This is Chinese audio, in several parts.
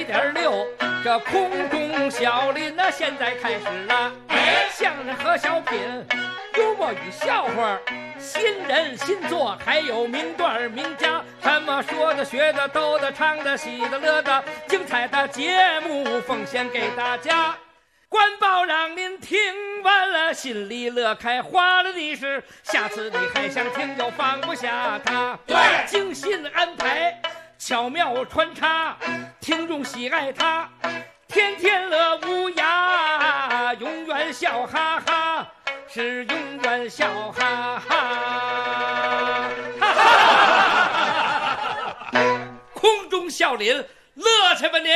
107.6，这空中小林呢，现在开始了。相声和小品，幽默与笑话，新人新作，还有名段名家，什么说的、学的、逗的、唱的、喜的、乐的，精彩的节目奉献给大家。官报让您听完了，心里乐开花了的是，下次你还想听就放不下它。对，精心安排，巧妙穿插，听众喜爱它，天天乐无涯，永远笑哈哈，是永远笑哈哈。哈哈，空中笑林，乐去吧您！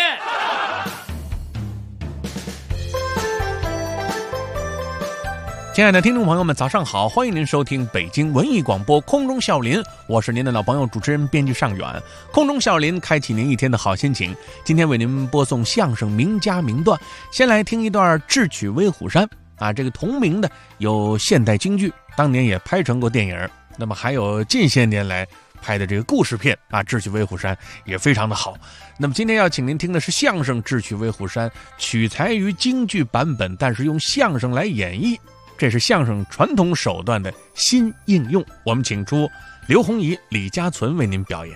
亲爱的听众朋友们，早上好！欢迎您收听北京文艺广播空中笑林，我是您的老朋友主持人编辑尚远。空中笑林开启您一天的好心情。今天为您播送相声名家名段，先来听一段《智取威虎山》啊，这个同名的有现代京剧，当年也拍成过电影。那么还有近些年来拍的这个故事片啊，《智取威虎山》也非常的好。那么今天要请您听的是相声《智取威虎山》，取材于京剧版本，但是用相声来演绎。这是相声传统手段的新应用，我们请出刘洪仪、李家存为您表演。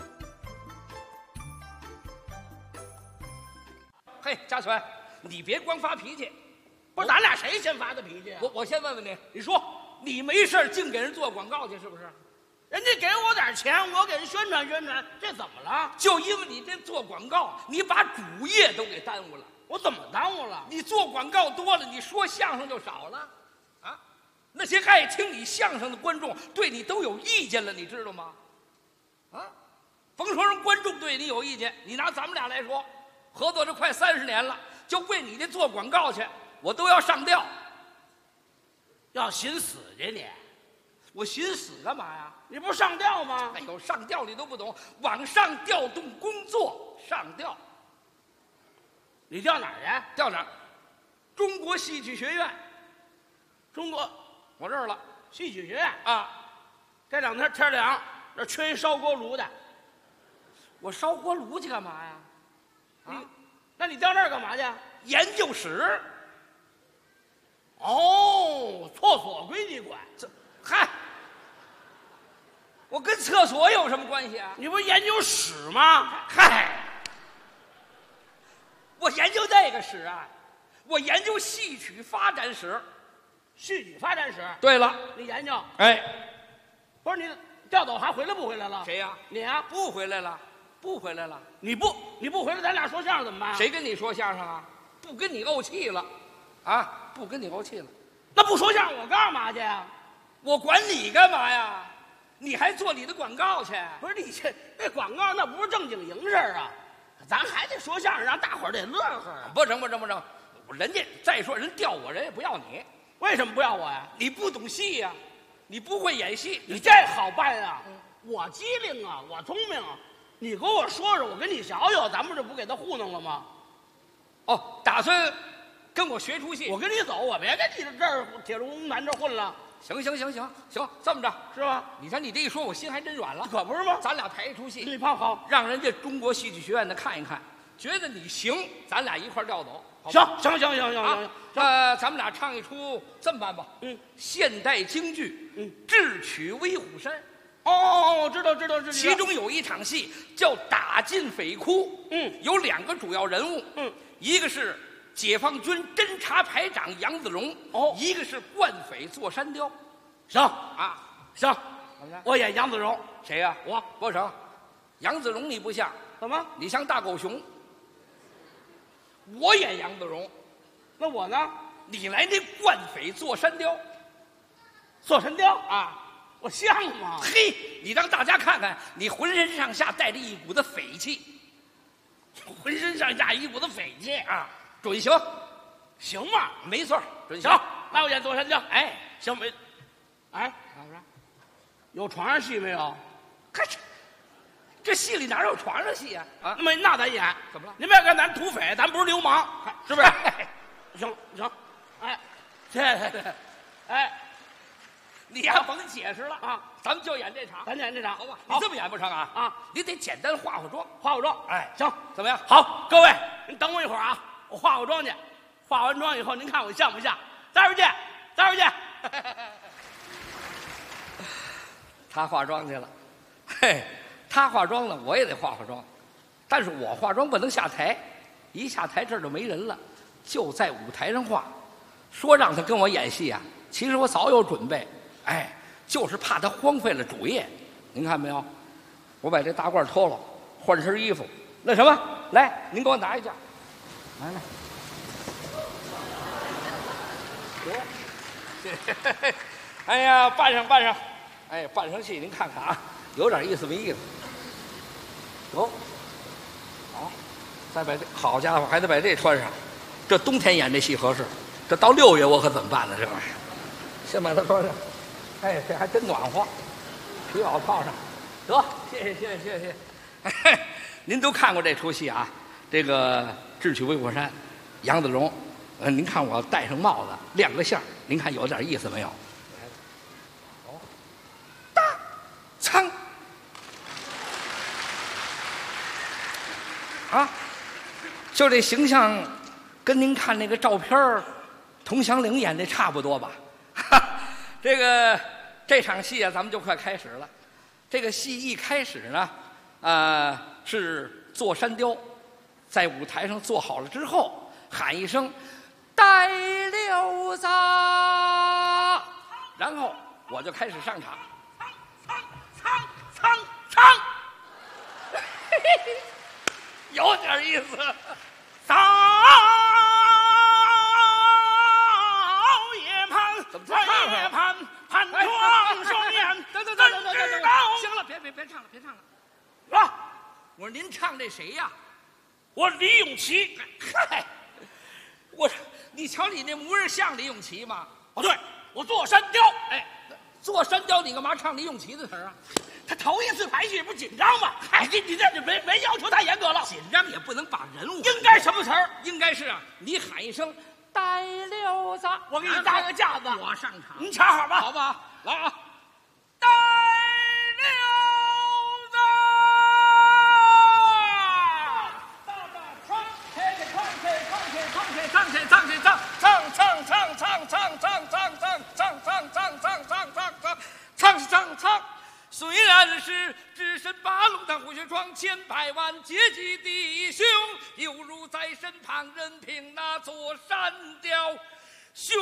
嘿，家存，你别光发脾气， 不是咱俩谁先发的脾气啊？ 我先问问你， 你说你没事净给人做广告去是不是？ 人家给我点钱，我给人宣传宣传，这怎么了？ 就因为你这做广告，你把主业都给耽误了。 我怎么耽误了？ 你做广告多了，你说相声就少了。那些爱听你相声的观众对你都有意见了，你知道吗？啊，甭说人观众对你有意见，你拿咱们俩来说，合作这快30年了，就为你这做广告去，我都要上吊。 要寻死去你？ 我寻死干嘛呀？ 你不是上吊吗？ 哎呦，上吊你都不懂，往上调动工作，上吊。 你调哪儿去？ 调哪儿？中国戏剧学院。 中国。 我这儿了， 戏曲学院啊， 这两天天凉，这缺一烧锅炉的。 我烧锅炉去干嘛呀？ 那你调那儿干嘛去？ 研究室。 哦，厕所归你管。 嗨，我跟厕所有什么关系啊？ 你不是研究史吗？ 嗨，我研究那个史啊，我研究戏曲发展史。 戏曲发展史。 对了， 你研究？ 哎， 不是你调走还回来不回来了？ 谁呀？ 你啊？ 不回来了，不回来了。 你不回来，咱俩说相声怎么办？ 谁跟你说相声啊？不跟你怄气了，啊，不跟你怄气了。 那不说相声我干嘛去呀？ 我管你干嘛呀？你还做你的广告去？ 不是你这广告那不是正经营事啊，咱还得说相声，让大伙儿得乐呵啊。 不成，人家再说人调我，人也不要你。 为什么不要我呀？ 你不懂戏呀，你不会演戏。 你这好办啊！我机灵啊，我聪明啊，你跟我说说，我跟你学学，咱们这不给他糊弄了吗？ 哦，打算跟我学出戏？ 我跟你走，我别跟你这儿铁路南这混了。 行，这么着是吧？ 你看你这一说，我心还真软了。 可不是吗？ 咱俩排一出戏， 你胖好， 让人家中国戏剧学院的看一看，觉得你行，咱俩一块调走。 行， 咱们俩唱一出，这么办吧？现代京剧，智取威虎山。 哦，知道。 其中有一场戏叫打进匪窟，有2个主要人物，一个是解放军侦察排长杨子荣，一个是惯匪坐山雕。 行啊，行，我演杨子荣。 谁呀？ 我不成，杨子荣你不像， 怎么？ 你像大狗熊。我演杨子荣， 那我呢？ 你来那惯匪坐山雕。 坐山雕啊， 我像吗？ 嘿，你让大家看看，你浑身上下带着一股子匪气， 浑身上下一股子匪气啊，准行， 行吗？ 没错，准行。 那我演坐山雕。 哎， 行没？哎，有床上戏没有？ 看这戏里哪有床上戏啊？ 那咱演怎么了？ 您别看咱土匪，咱不是流氓，是不是？行，哎，这，哎， 你呀甭解释了啊， 咱们就演这场， 咱演这场， 好吧？ 好你这么演不成啊？ 啊， 你得简单化化妆。 化化妆。 哎， 行， 怎么样？ 好，各位，您等我一会儿啊，我化化妆去。化完妆以后，您看我像不像？待会儿见，待会儿见。 他化妆去了，嘿，他化妆了，我也得化化妆，但是我化妆不能下台，一下台这儿就没人了，就在舞台上化。说让他跟我演戏啊，其实我早有准备，哎，就是怕他荒废了主业。您看没有？我把这大褂脱了，换身衣服。那什么，来，您给我拿一件，来来。哎呀，扮上扮上，哎，扮上戏您看看啊，有点意思没意思？有，好，再把这，好家伙，还得把这穿上。这冬天演这戏合适，这到6月我可怎么办呢？这玩意儿，先把它穿上。哎，这还真暖和，皮袄套上，得，谢谢谢谢谢谢。哎，您都看过这出戏啊？这个《智取威虎山》，杨子荣。您看我戴上帽子，亮个相，您看有点意思没有？哦，大仓啊，就这形象，跟您看那个照片佟祥岭演的差不多吧？这场戏啊，咱们就快开始了。这个戏一开始呢，是坐山雕，在舞台上坐好了之后，喊一声。带溜子，然后我就开始上场，唱，有点意思。早夜盼， 怎么唱夜盼，盼望双眼。等，行了，别唱了，别唱了。啊，我说您唱这谁呀？ 我李永琪。 嗨，我说。你瞧你那模样像李永琪吗？ 哦，对，我坐山雕。 哎，坐山雕，你干嘛唱李永琪的词啊？ 他头一次排戏不紧张吗？哎，你这没要求太严格了， 紧张也不能把人物。 应该什么词儿？ 应该是啊，你喊一声“带溜子”， 我给你搭个架子， 我上场， 您瞧好吧？ 好吧，来啊！ 带溜子， 唱，虽然是只身八路但虎穴闯千百万阶级弟兄，犹如在身旁任凭那座山雕雄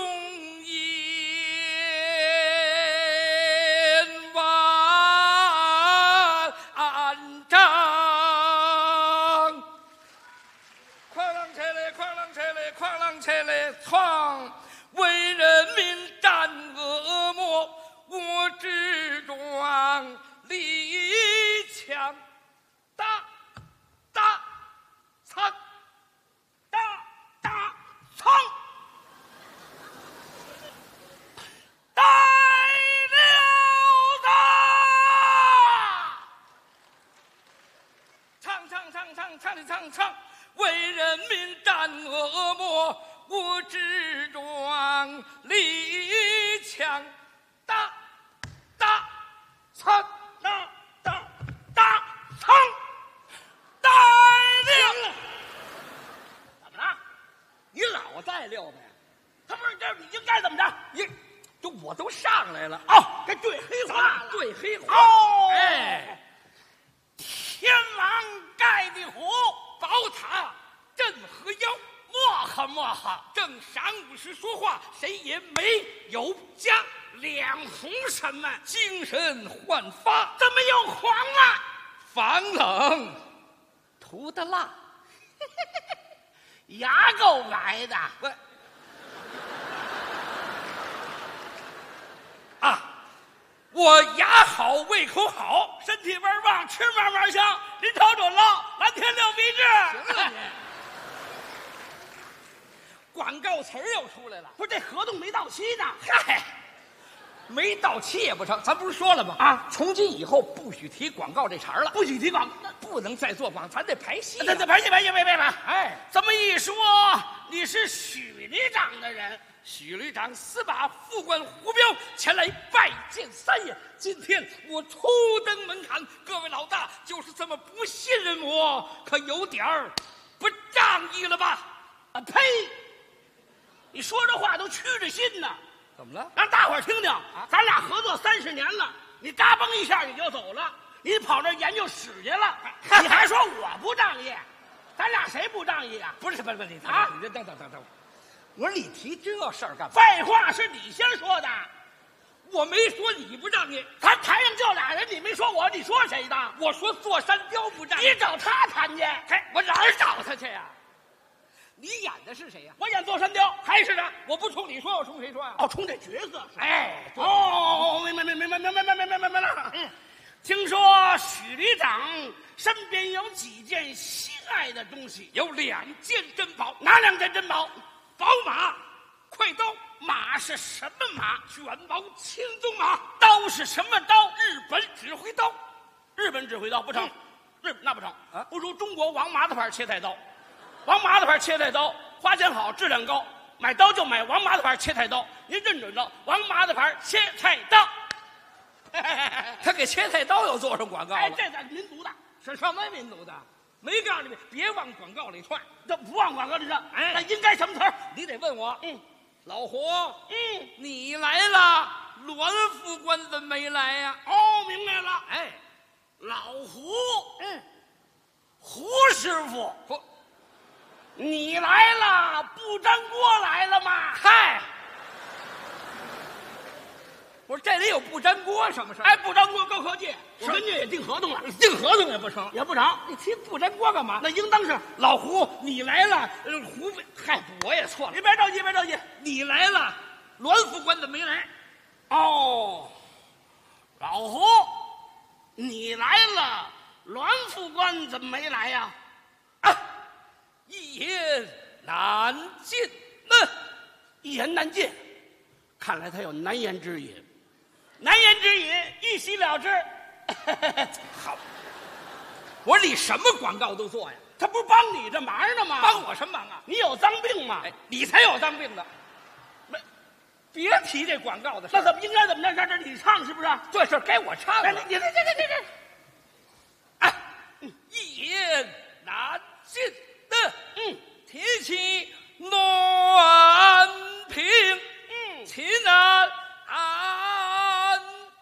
鹰万丈。哐啷切嘞，哐啷切嘞，哐啷切嘞，闯！为人民战恶魔，我志壮力强，大仓， 仓，带溜子， 唱，为人民战恶魔，我志壮力强，大仓， 仓，带溜。怎么了？ 你老带溜子呀？ 他不是这你应该怎么着？ 这我都上来了哦，该对黑话了。 对黑话哦， 哎， 天王盖地虎， 宝塔镇河妖， 莫呵， 正晌午时说话，谁也没有家， 两红什么？ 精神焕发， 怎么又黄了？ 防冷涂的蜡， 牙够挨的。 喂，啊，我牙好，胃口好， 身体倍儿棒，吃嘛嘛香，您瞅准了，蓝天六必治。 行了你。广告词儿又出来了， 不是这合同没到期呢？ 嗨，没到期也不成，咱不是说了吗？ 啊， 从今以后不许提广告这茬了， 不许提广告， 不能再做广，咱得排戏。 咱得排戏，别。 哎， 这么一说， 你是许里长的人。 许旅长私把副官胡彪前来拜见三爷。今天我初登门槛，各位老大就是这么不信任我，可有点儿不仗义了吧？ 啊呸！你说这话都屈着心呢。 怎么了？ 让大伙儿听听啊！咱俩合作30年了，你嘎嘣一下你就走了，你跑这研究史去了，你还说我不仗义？咱俩谁不仗义啊？ 不是，你啊！ 你等，我说你提这事儿干嘛？ 废话，是你先说的。 我没说你不仗义， 咱台上就俩人，你没说我，你说谁的？ 我说座山雕不仗义。 你找他谈去。 嘿，我哪儿找他去呀？你演的是谁呀？ 我演座山雕， 还是他？我不冲你说，我冲谁说呀？ 哦，冲这角色。 哎， 哦，明白了。听说许里长身边有几件心爱的东西， 有2件珍宝。 哪2件珍宝？ 宝马、快刀。 马是什么马？ 卷毛青鬃马。 刀是什么刀？ 日本指挥刀。 日本指挥刀不成，那不成啊！ 不如中国王麻子牌切菜刀。王麻子牌切菜刀花钱好，质量高，买刀就买王麻子牌切菜刀。您认准了，王麻子牌切菜刀。 他给切菜刀又做上广告了。 哎，这咱民族的， 是什么民族的？没告诉你，别往广告里串。 这不往广告里上。 哎， 那应该什么词儿？ 你得问我。老胡，你来了，栾副官怎么没来呀？ 哦，明白了。 哎， 老胡，胡师傅，你来了，不粘锅来了吗？ 嗨，我说这里有不粘锅什么事儿？ 哎，不粘锅高科技，我跟你也订合同了， 订合同也不成， 也不成。 你提不粘锅干嘛？ 那应当是老胡，你来了，胡嗨，我也错了。 你别着急，别着急， 你来了，栾副官怎么没来？ 哦，老胡，你来了，栾副官怎么没来呀？ 一言难尽。 一言难尽，看来他有难言之隐。难言之隐，一席了之。 好，我说你什么广告都做呀？ 他不是帮你这忙呢吗？ 帮我什么忙啊？ 你有脏病吗？ 哎，你才有脏病的。别提这广告的事。 那怎么应该怎么着？这你唱是不是？ 这事该我唱了。 你一言难尽的。提起暖瓶，情难安。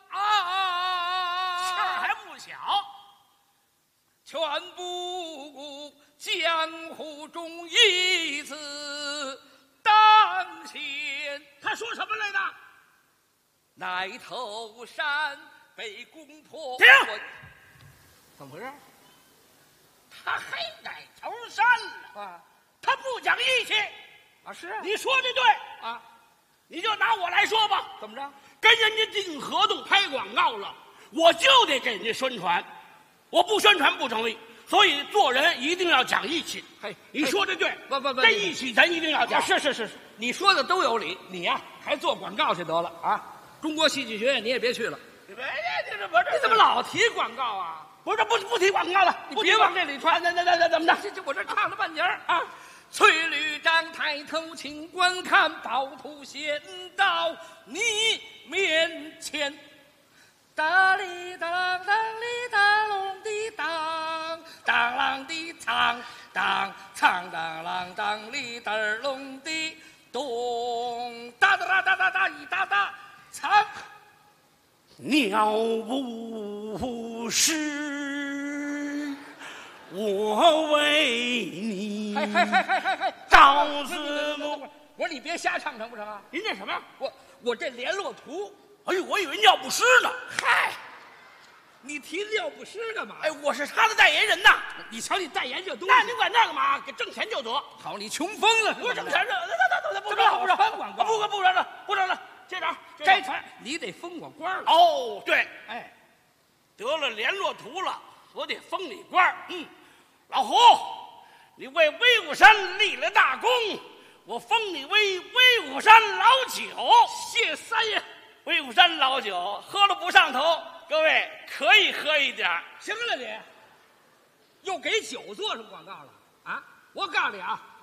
气儿还不小， 全不顾江湖中一字当先。 他说什么来的？ 乃头山被攻破。 停！ 怎么回事？ 他还乃头山了啊！ 他不讲义气啊！是啊， 你说的对啊， 你就拿我来说吧。 怎么着？ 跟人家订合同拍广告了，我就得给人家宣传，我不宣传不成立。所以做人一定要讲义气。 嘿， 你说的对， 不， 这义气咱一定要讲。 是，你说的都有理。你呀，还做广告去得了啊！中国戏剧学院你也别去了。 你怎么老提广告啊？ 不是不提广告了， 你别往这里传。 那怎么着？ 这我这唱了半截啊！崔旅长抬头请观看，暴徒先到你面前。哒哩哒啷当哩哒隆滴当，当啷滴唱，当唱当啷当哩哒隆滴咚，哒哒哒哒哒哒一哒哒唱。 鸟不是我为你刀子木。 我说你别瞎唱成不成啊？ 您这什么？ 我这联络图。 哎呦，我以为尿不湿呢。 嗨，你提尿不湿干嘛？ 哎，我是他的代言人呐。 你瞧你代言这东西， 那你管那干嘛？给挣钱就得。 好，你穷疯了。 不挣钱这，不传广告， 不成了。接着该传，你得封我官了。 哦，对， 哎， 得了联络图了，我得封你官。老胡，你为威武山立了大功，我封你为威武山老九。 谢三爷。 威武山老酒喝了不上头，各位可以喝一点。 行了你，又给酒做什么广告了啊？我告诉你啊，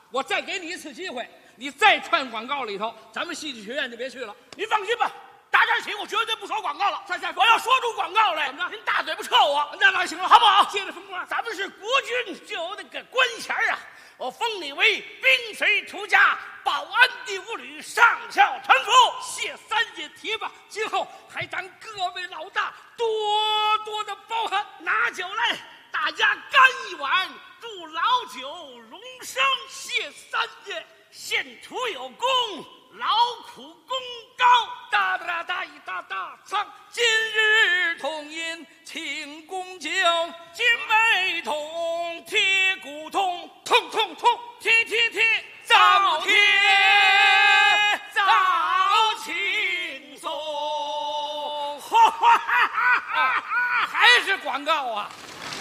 我再给你一次机会，你再串广告里头，咱们戏剧学院就别去了。 您放心吧，打这儿起我绝对不说广告了。我要说出广告来， 怎么着？ 您大嘴巴抽我， 那行了， 好不好？ 接着封官， 咱们是国军，就有那个官衔啊。我封你为兵随图家保安第5旅上校臣服。 谢三爷提拔，今后还长各位老大多多的包涵。 拿酒来，大家干一碗，祝老九荣升。 谢三爷， 献土有功，劳苦功高。 哒哒哒一哒哒唱，今日同饮庆功酒， 金杯铜，铁骨铜， 痛痛痛， 铁铁铁， 早贴早轻松。 还是广告啊！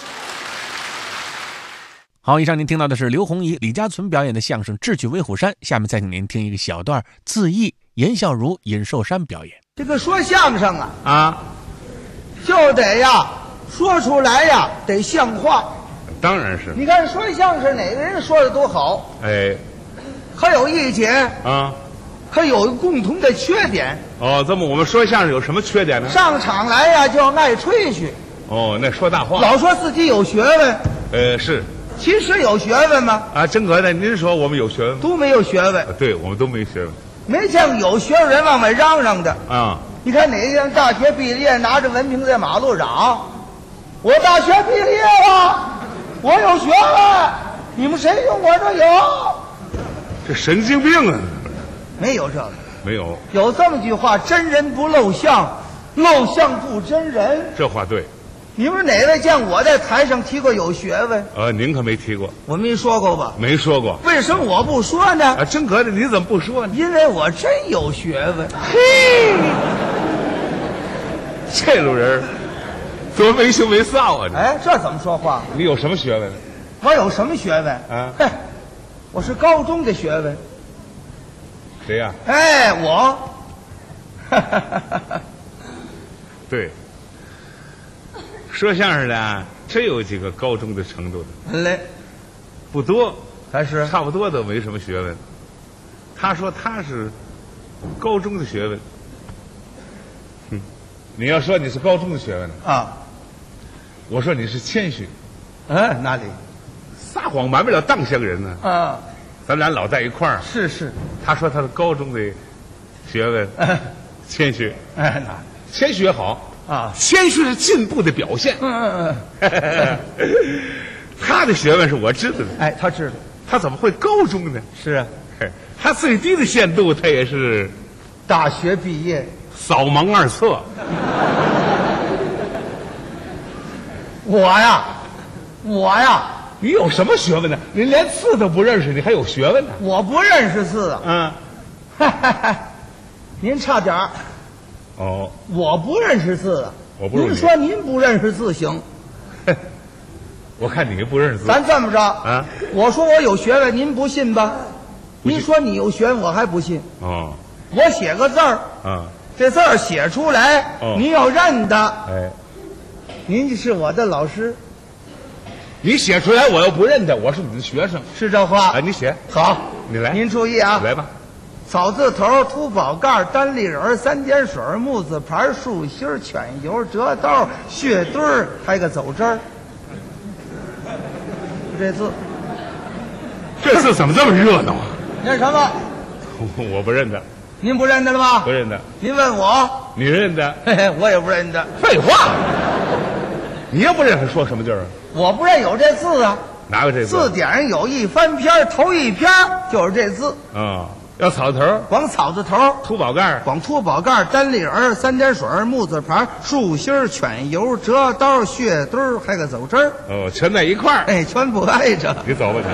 好，以上您听到的是刘洪怡、李家存表演的相声《智取威虎山》，下面再请您听一个小段自缢，严孝如、尹寿山表演。 这个说相声啊，就得呀说出来呀得像话。 当然是。 你看说相声哪个人说的都好， 哎， 可有一点啊， 可有共同的缺点。 哦，这么我们说相声有什么缺点呢？ 上场来呀就爱吹嘘， 哦，那说大话。 老说自己有学问， 是。 其实有学问吗？ 啊，真格的，您说我们有学问吗？ 都没有学问。 对，我们都没学问。 没见过有学问人往外嚷嚷的啊！ 你看哪个人大学毕业拿着文凭在马路嚷，我大学毕业了，我有学问，你们谁用我这有？ 这神经病啊！ 没有这个， 没有。 有这么句话：真人不露相，露相不真人。 这话对。 你们哪位见我在台上提过有学问？ 您可没提过。 我没说过吧？ 没说过。 为什么我不说呢？ 啊，真格的，你怎么不说呢？ 因为我真有学问。 嘿，这路人多没羞没臊啊！ 哎，这怎么说话？ 你有什么学问？ 我有什么学问？ 啊， 嘿，我是高中的学问。 谁呀？ 哎，我。 对。说相声的啊，真有几个高中的程度的， 嘞， 不多， 还是差不多都没什么学问。他说他是高中的学问，你要说你是高中的学问啊， 我说你是谦虚。 哪里？ 撒谎瞒不了当乡人呢。 啊， 咱俩老在一块儿。 是。 他说他是高中的学问，谦虚。 哪？ 谦虚也好。 啊， 谦虚是进步的表现。他的学问是我知道的。 哎，他知道。 他怎么会高中呢？ 是啊， 他最低的限度，他也是大学毕业， 扫盲2册。 我呀， 你有什么学问呢？你连字都不认识，你还有学问呢？ 我不认识字啊。您差点儿。 哦， 我不认识字啊！您我不认识。 说您不认识字行， 我看你不认识字。 咱这么着啊， 我说我有学问，您不信吧？ 不信。 您说你有学问，我还不信。 哦， 我写个字儿啊， 这字儿写出来，您要认的。 哎， 您是我的老师， 你写出来我又不认得，我是你的学生， 是这话？ 哎，你写好， 你来， 您注意啊， 来吧。 草字头、秃宝盖、单立人、3点水、木字牌、竖心、犬油、折刀、血墩儿，还有个走针儿。这字， 这字怎么这么热闹啊？ 认什么？ 我不认得。 您不认得了吧？ 不认得。 您问我， 你认得？ 嘿嘿，我也不认得。 废话，你也不认识说什么劲儿啊？ 我不认有这字啊。 哪有这字？ 字典上有一翻篇，头一篇就是这字。 要草头， 光草字头， 秃宝盖， 光秃宝盖、单立人、3点水、木字牌、竖心、犬油、折刀、血墩儿，还有个走针儿。 全在一块儿。 哎，全不挨着。 你走吧，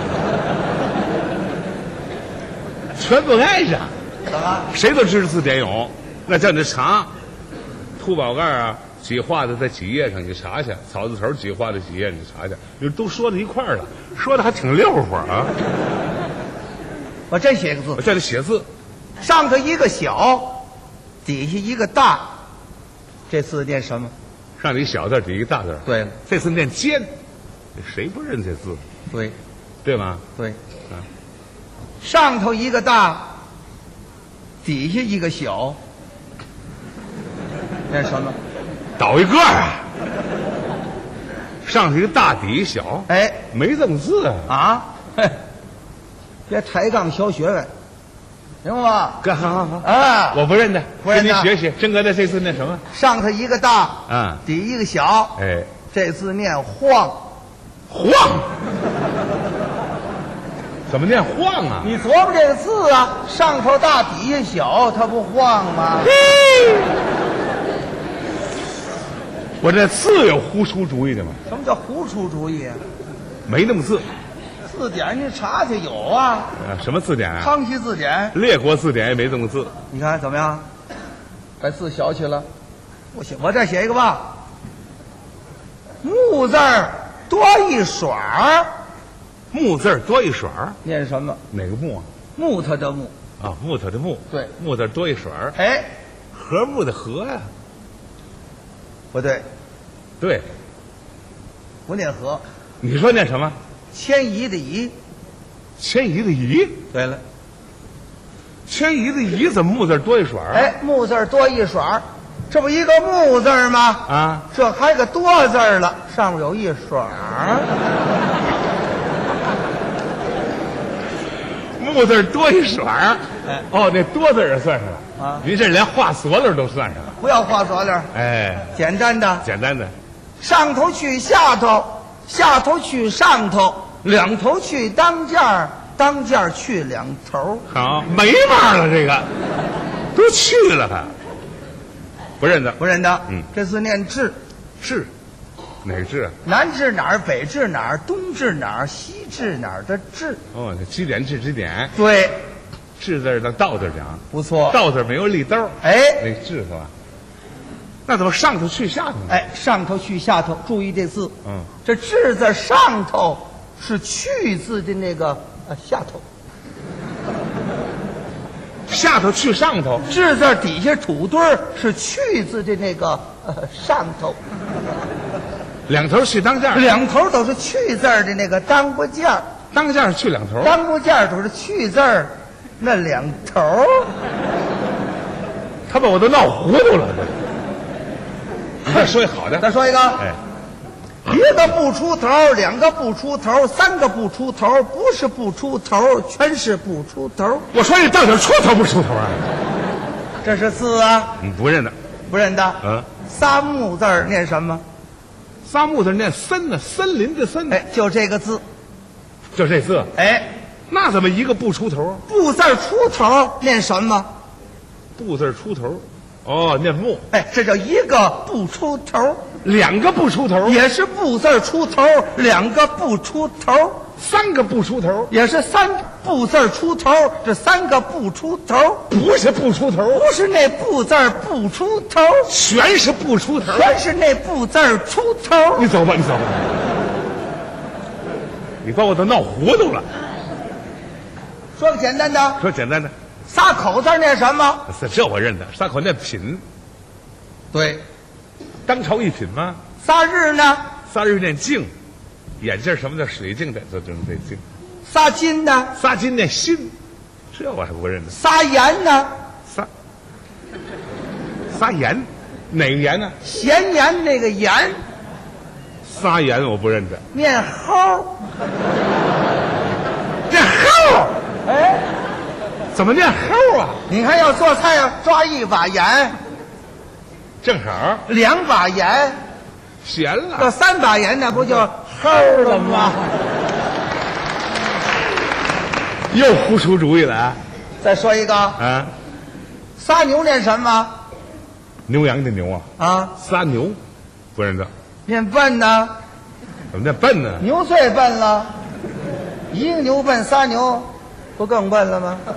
全不挨着。 怎么？ 谁都知道字典有，那叫你查。秃宝盖啊，几画的在几页上，你查去；草字头几画的几页，你查去。你都说到一块儿了，说的还挺溜乎啊。 我真写个字， 我叫你写字， 上头一个小，底下一个大，这字念什么？ 上你小字底一个大字。 对了， 这字念尖，谁不认这字？ 对， 对吗？ 对， 上头一个大，底下一个小，那什么？ 倒一个啊，上头一个大，底下小， 哎没这么字啊。 啊，嘿，别抬杠小学问，明白吗？ 哥，好， 啊， 我不认得， 不认得跟你学学。真哥的这次念什么？ 上头一个大， 啊， 底一个小， 哎， 这字念晃。 晃，怎么念晃啊？ 你琢磨这个字啊，上头大，底下小，它不晃吗？ 我这字有胡出主意的吗？ 什么叫胡出主意啊？ 没那么字。 字典你查去有啊， 什么字典啊？ 康熙字典。 列国字典也没这么字。 你看怎么样？把字小去了，不行，我再写一个吧。木字儿多一耍儿， 木字儿多一耍儿， 念什么？ 哪个木啊？ 木头的木。 啊，木头的木。 对， 木字儿多一耍儿， 哎， 禾木的禾呀。 不对， 对， 不念禾， 你说念什么？ 迁移的移。 迁移的移。 对了， 迁移的移怎么木字儿多一耍儿？ 哎，木字儿多一耍儿，这不一个木字儿吗？ 啊， 这还有个多字儿了，上面有一耍儿。 木字儿多一耍儿。 哎哦，那多字儿也算上了啊您这连画锁轮都算上了。 不要画锁链儿， 哎， 简单的， 简单的。 上头去下头，下头去上头，两头去当间儿，当间儿去两头。 好，没法了，这个都去了还不认得。 不认得。 嗯， 这字念至， 治，哪个治啊？ 南至哪儿，北至哪儿，东至哪儿，西至哪儿的至。 哦，这基点治之点， 对， 治字儿当道字儿讲， 不错。 道字儿没有立兜儿， 哎那治是吧？那怎么上头去下头呢？ 哎，上头去下头，注意这字。 嗯， 这至字上头是去字的那个下头， 下头去上头， 至字底下土堆儿是去字的那个上头， 两头去当间儿， 两头都是去字儿的那个当不件儿， 当间儿去两头。 当不件儿都是去字儿那两头儿。 他把我都闹糊涂了。你再说一好的。 再说一个， 哎， 一个不出头，两个不出头，三个不出头，不是不出头，全是不出头。 我说你到底出头不出头啊？ 这是字啊， 不认得。 不认得。 嗯， 仨木字儿念什么？ 仨木字念森呢，森林的森。 哎，就这个字。 就这字。 哎， 那怎么一个不出头？ 不字儿出头念什么？ 不字出头。哦，念木。 哎，这叫一个不出头， 两个不出头， 也是不字儿出头，两个不出头， 三个不出头， 也是三不字儿出头，这三个不出头， 不是不出头， 不是那不字儿不出头， 全是不出头。 全是那不字儿出头。 你走吧，你走吧，你把我都闹糊涂了。 说个简单的， 说简单的， 仨口字儿念什么？ 这我认得，仨口念品， 对， 当朝一品吗？ 仨日呢？ 仨日念镜，眼镜什么叫水镜的？这镜。 仨金呢？ 仨金念心，这我还不认得。 仨盐呢？ 仨盐，哪个盐呢？ 咸盐那个盐， 仨盐我不认得。 念齁。 念齁， 哎， 怎么念齁啊？ 你看要做菜要抓一把盐， 正好两把盐， 咸这了。 三把盐那不就齁了吗？ 又胡出主意了啊！ 再说一个， 啊， 仨牛念什么？ 牛羊的牛啊， 啊， 仨牛，不认得。 念笨呢？ 怎么念笨呢？ 牛最笨了，一个牛笨，仨牛不更笨了吗？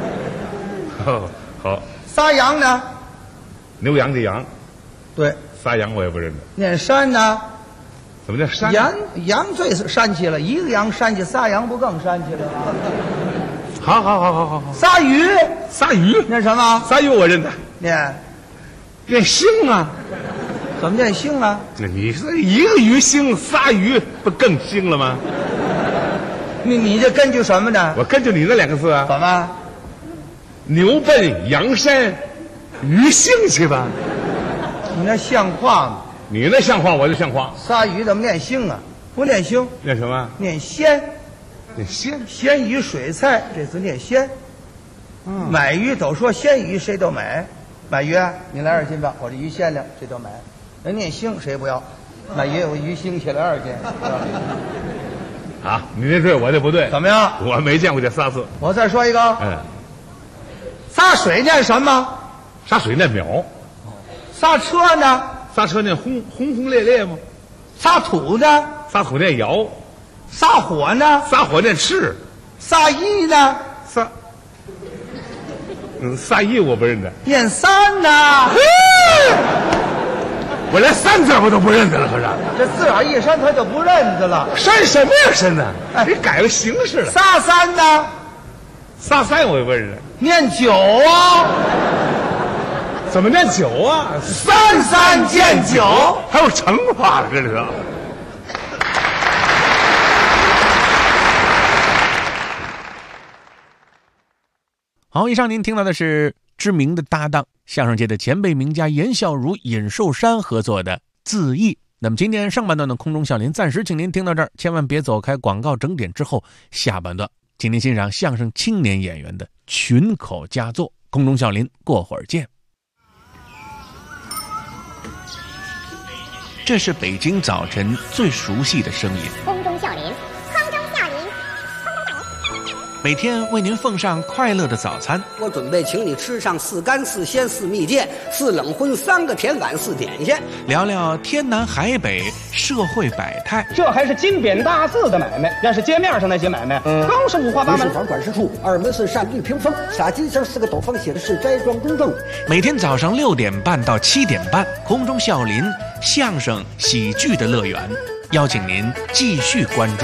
好， 仨羊呢？ 牛羊的羊， 对， 仨羊我也不认得。 念山呢？ 怎么叫山？ 羊最煽气了，一个羊煽气，仨羊不更煽气了吗？ 好。 仨鱼仨鱼， 念什么？ 仨鱼我认得。 念星啊， 怎么念星啊？ 那你说一个鱼星，仨鱼不更星了吗？ 你这根据什么呢？ 我根据你那2个字啊， 怎么？ 牛奔阳山，鱼兴去吧。 你那像话吗？ 你那像话，我就像话。 仨鱼怎么念兴啊？不念兴， 念什么？ 念鲜。 念鲜。 鲜鱼水菜，这字念鲜。买鱼都说鲜鱼谁都买，买鱼你来2斤吧，我这鱼鲜了，谁都买。人念兴谁不要？买鱼我鱼兴起来2斤。 啊，你这对，我这不对。 怎么样？ 我没见过这仨字。 我再说一个。洒水念什么？ 洒水念淼。 洒车呢？ 洒车念轰烈烈吗？ 洒土呢？ 洒土念窑。 洒火呢？ 洒火念赤。 洒一呢？ 洒一我不认得。 念三呢？ 我连3字我都不认得了，可是这字眼一删他就不认得了。 删什么呀删呢？你改个形式了。 洒三呢？ 洒三我也不认得。 念九啊？ 怎么念9啊 ？3三见9， 还有乘法了，这是。 好，以上您听到的是知名的搭档相声界的前辈名家严孝孺、尹寿山合作的《自缢》。那么今天上半段的空中笑林暂时请您听到这儿，千万别走开。广告整点之后，下半段请您欣赏相声青年演员的群口佳作。空中笑林，过会儿见。这是北京早晨最熟悉的声音。 空中笑林，空中笑林。 每天为您奉上快乐的早餐。 我准备请你吃上4干4鲜4蜜饯4冷荤3个甜碗4点心， 聊聊天南海北社会百态。 这还是金匾大字的买卖，要是街面上那些买卖，更是五花八门。 一是房管事处，2门是单绿屏风，杀鸡上4个斗方写的是斋庄公正。 每天早上6点半到7点半，空中笑林相声喜剧的乐园，邀请您继续关注。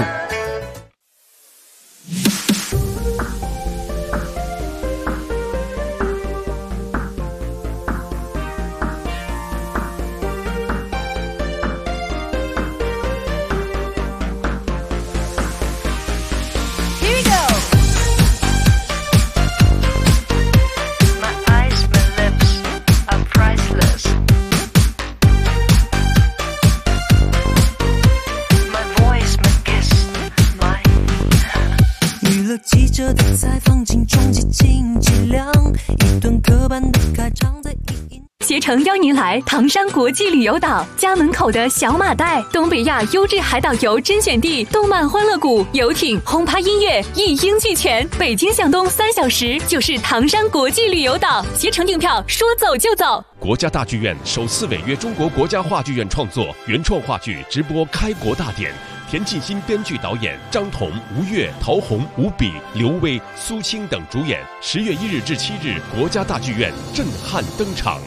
记者的采访，金钟激情激亮，一顿刻板的开场在携程邀您来唐山国际旅游岛，家门口的小马袋，东北亚优质海岛游甄选地，动漫欢乐谷，游艇，轰趴音乐，一应俱全。北京向东3小时就是唐山国际旅游岛，携程订票说走就走。 国家大剧院首次违约中国国家话剧院创作原创话剧直播开国大典，田沁鑫编剧导演，张彤、吴越、陶虹、吴比、刘威、苏青等主演。10月1日至7日，国家大剧院震撼登场。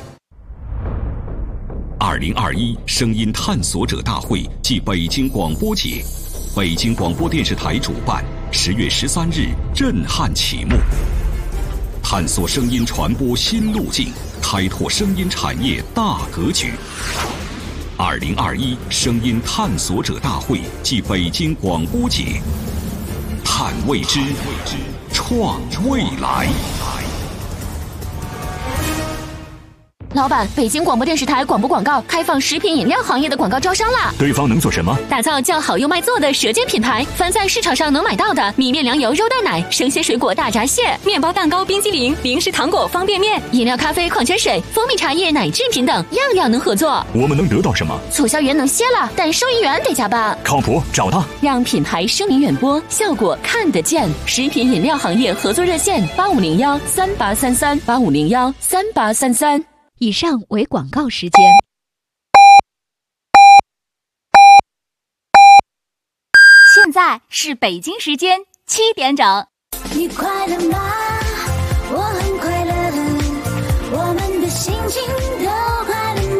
2021声音探索者大会暨北京广播节，北京广播电视台主办，10月13日震撼启幕。探索声音传播新路径，开拓声音产业大格局。2021声音探索者大会暨北京广播节，探未知，创未来。 老板，北京广播电视台广播广告开放食品饮料行业的广告招商啦！ 对方能做什么？ 打造叫好又卖座的舌尖品牌，凡在市场上能买到的米面粮油肉蛋奶、生鲜水果大闸蟹、面包蛋糕冰激凌、零食糖果方便面、饮料咖啡矿泉水、蜂蜜茶叶奶制品等，样样能合作。 我们能得到什么？ 促销员能歇了，但收银员得加班。 靠谱，找他， 让品牌声名远播，效果看得见。食品饮料行业合作热线8501383385013833。以上为广告时间。 现在是北京时间7点整。 你快乐吗？我很快乐，我们的心情都快乐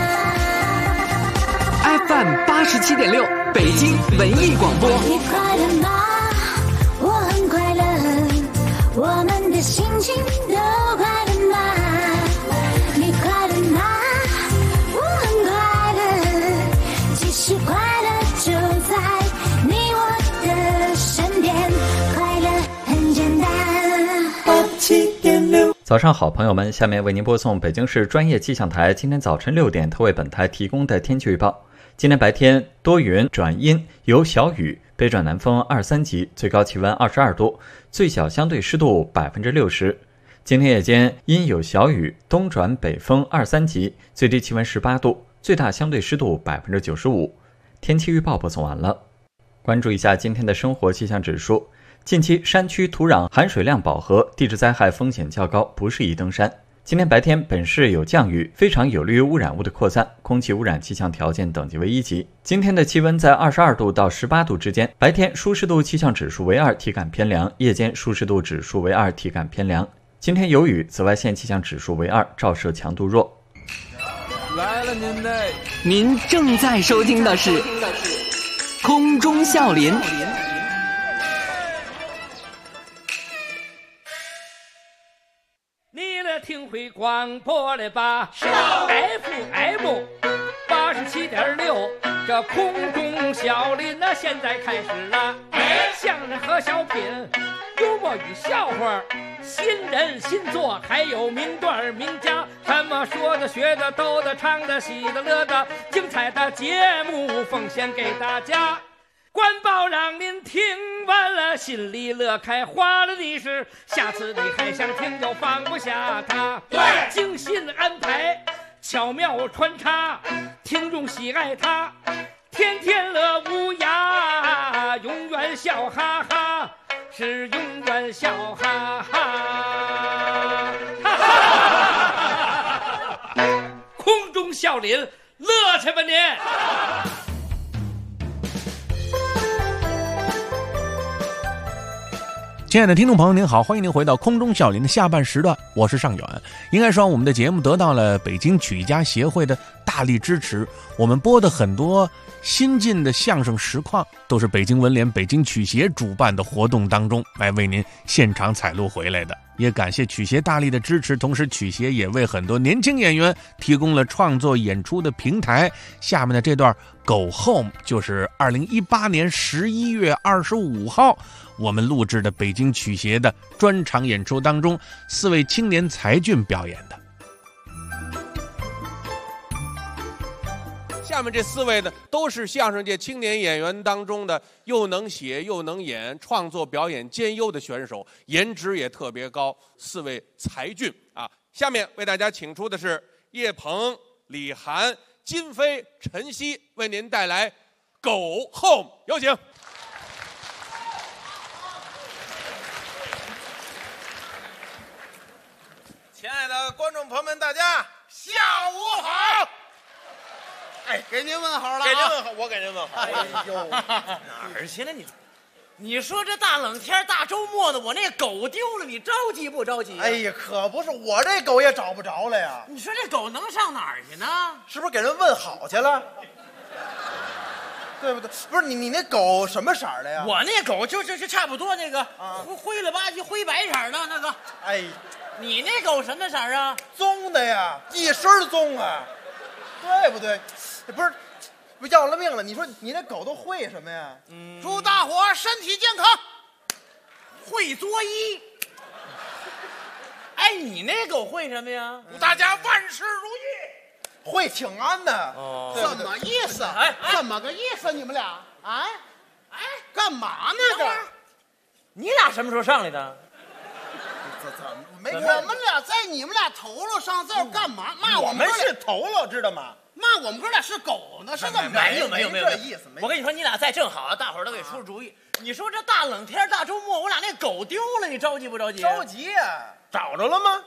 吗 ？FM87.6，北京文艺广播。 你快乐吗？我很快乐，我们的心情都快乐吗？你快乐吗？我很快乐，其实快乐就在你我的身边。 早上好，朋友们，下面为您播送北京市专业气象台今天早晨6点特为本台提供的天气预报。今天白天多云转阴，有小雨，北转南风2、3级，最高气温22度，最小相对湿度60%。今天夜间阴有小雨，东转北风2、3级，最低气温18度，最大相对湿度95%。天气预报播送完了。关注一下今天的生活气象指数。近期山区土壤含水量饱和，地质灾害风险较高，不适宜登山。今天白天本市有降雨，非常有利于污染物的扩散，空气污染气象条件等级为1级。今天的气温在22度到18度之间，白天舒适度气象指数为2，体感偏凉；夜间舒适度指数为2，体感偏凉。今天有雨，紫外线气象指数为2，照射强度弱。 来了您正在收听的是空中笑林。 听会广播了吧？FM 87.6，这空中小林那现在开始了。相声和小品，幽默与笑话，新人新作，还有名段名家，什么说的、学的、逗的、唱的、喜的、乐的，精彩的节目奉献给大家。官报让您听完了，心里乐开花了的是，下次你还想听就放不下它。对，精心安排，巧妙穿插，听众喜爱它，天天乐无涯，永远笑哈哈，是永远笑哈哈。空中笑林，乐去吧您！ 亲爱的听众朋友您好，欢迎您回到空中笑林的下半时段，我是尚远。应该说我们的节目得到了北京曲艺家协会的大力支持，我们播的很多新进的相声实况都是北京文联北京曲协主办的活动当中来为您现场采录回来的，也感谢曲协大力的支持，同时曲协也为很多年轻演员提供了创作演出的平台。下面的这段 Go Home 就是2018年11月25号我们录制的北京曲协的专场演出当中4位青年才俊表演的。 下面这4位呢，都是相声界青年演员当中的又能写又能演，创作表演兼优的选手，颜值也特别高。4位才俊啊，下面为大家请出的是叶鹏、李涵、金飞、陈曦，为您带来《Go Home》，有请。 亲爱的观众朋友们，大家下午好！哎，给您问好了，给您问好，我给您问好。哎呦， 哪儿去了你说这大冷天大周末的，我那狗丢了，你着急不着急？ 哎呀，可不是，我这狗也找不着了呀。 你说这狗能上哪儿去呢？ 是不是给人问好去了？对不对？不是你那狗什么色儿的呀？ 我那狗就差不多那个灰了吧唧灰白色的那个。 哎， 你那狗什么色儿啊？ 棕的呀，一身棕啊，对不对？不要了命了！你说你那狗都会什么呀？祝大伙身体健康， 会作揖。哎，你那狗会什么呀？ 祝大家万事如意，会请安的。 哦， 怎么意思？哎，怎么个意思？你们俩啊？哎，干嘛呢？这你俩什么时候上来的？ 怎么没？我们俩在你们俩头了上这儿干嘛？骂我们是头了，知道吗？骂我们哥俩是狗呢，是怎么？ 没有这意思。 我跟你说，你俩在正好，大伙儿都给出出主意。你说这大冷天大周末，我俩那狗丢了，你着急不着急？ 着急呀！找着了吗？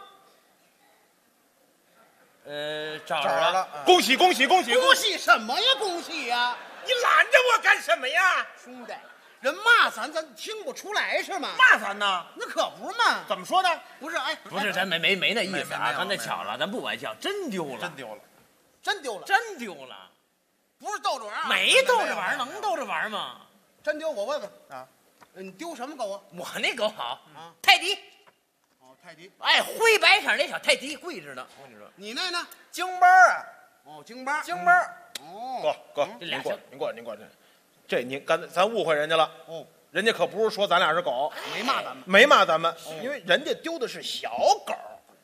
找着了。 恭喜恭喜恭喜！恭喜什么呀？恭喜呀！你拦着我干什么呀，兄弟？人骂咱听不出来是吗？骂咱呢？那可不是嘛！怎么说呢？不是，哎， 不是，咱没那意思啊！刚才巧了，咱不玩笑，真丢了， 真丢了，真丢了， 真丢了！ 不是逗着玩啊？ 没逗着玩，能逗着玩吗？ 真丢！我问问啊，你丢什么狗啊？ 我那狗好啊，泰迪。 哦，泰迪。 哎，灰白色那小泰迪贵着呢。我跟你说， 你那呢？京巴啊？哦，京巴，京巴。 哦， 哥，您过来。这您刚才咱误会人家了哦，人家可不是说咱俩是狗，没骂咱们，因为人家丢的是小狗，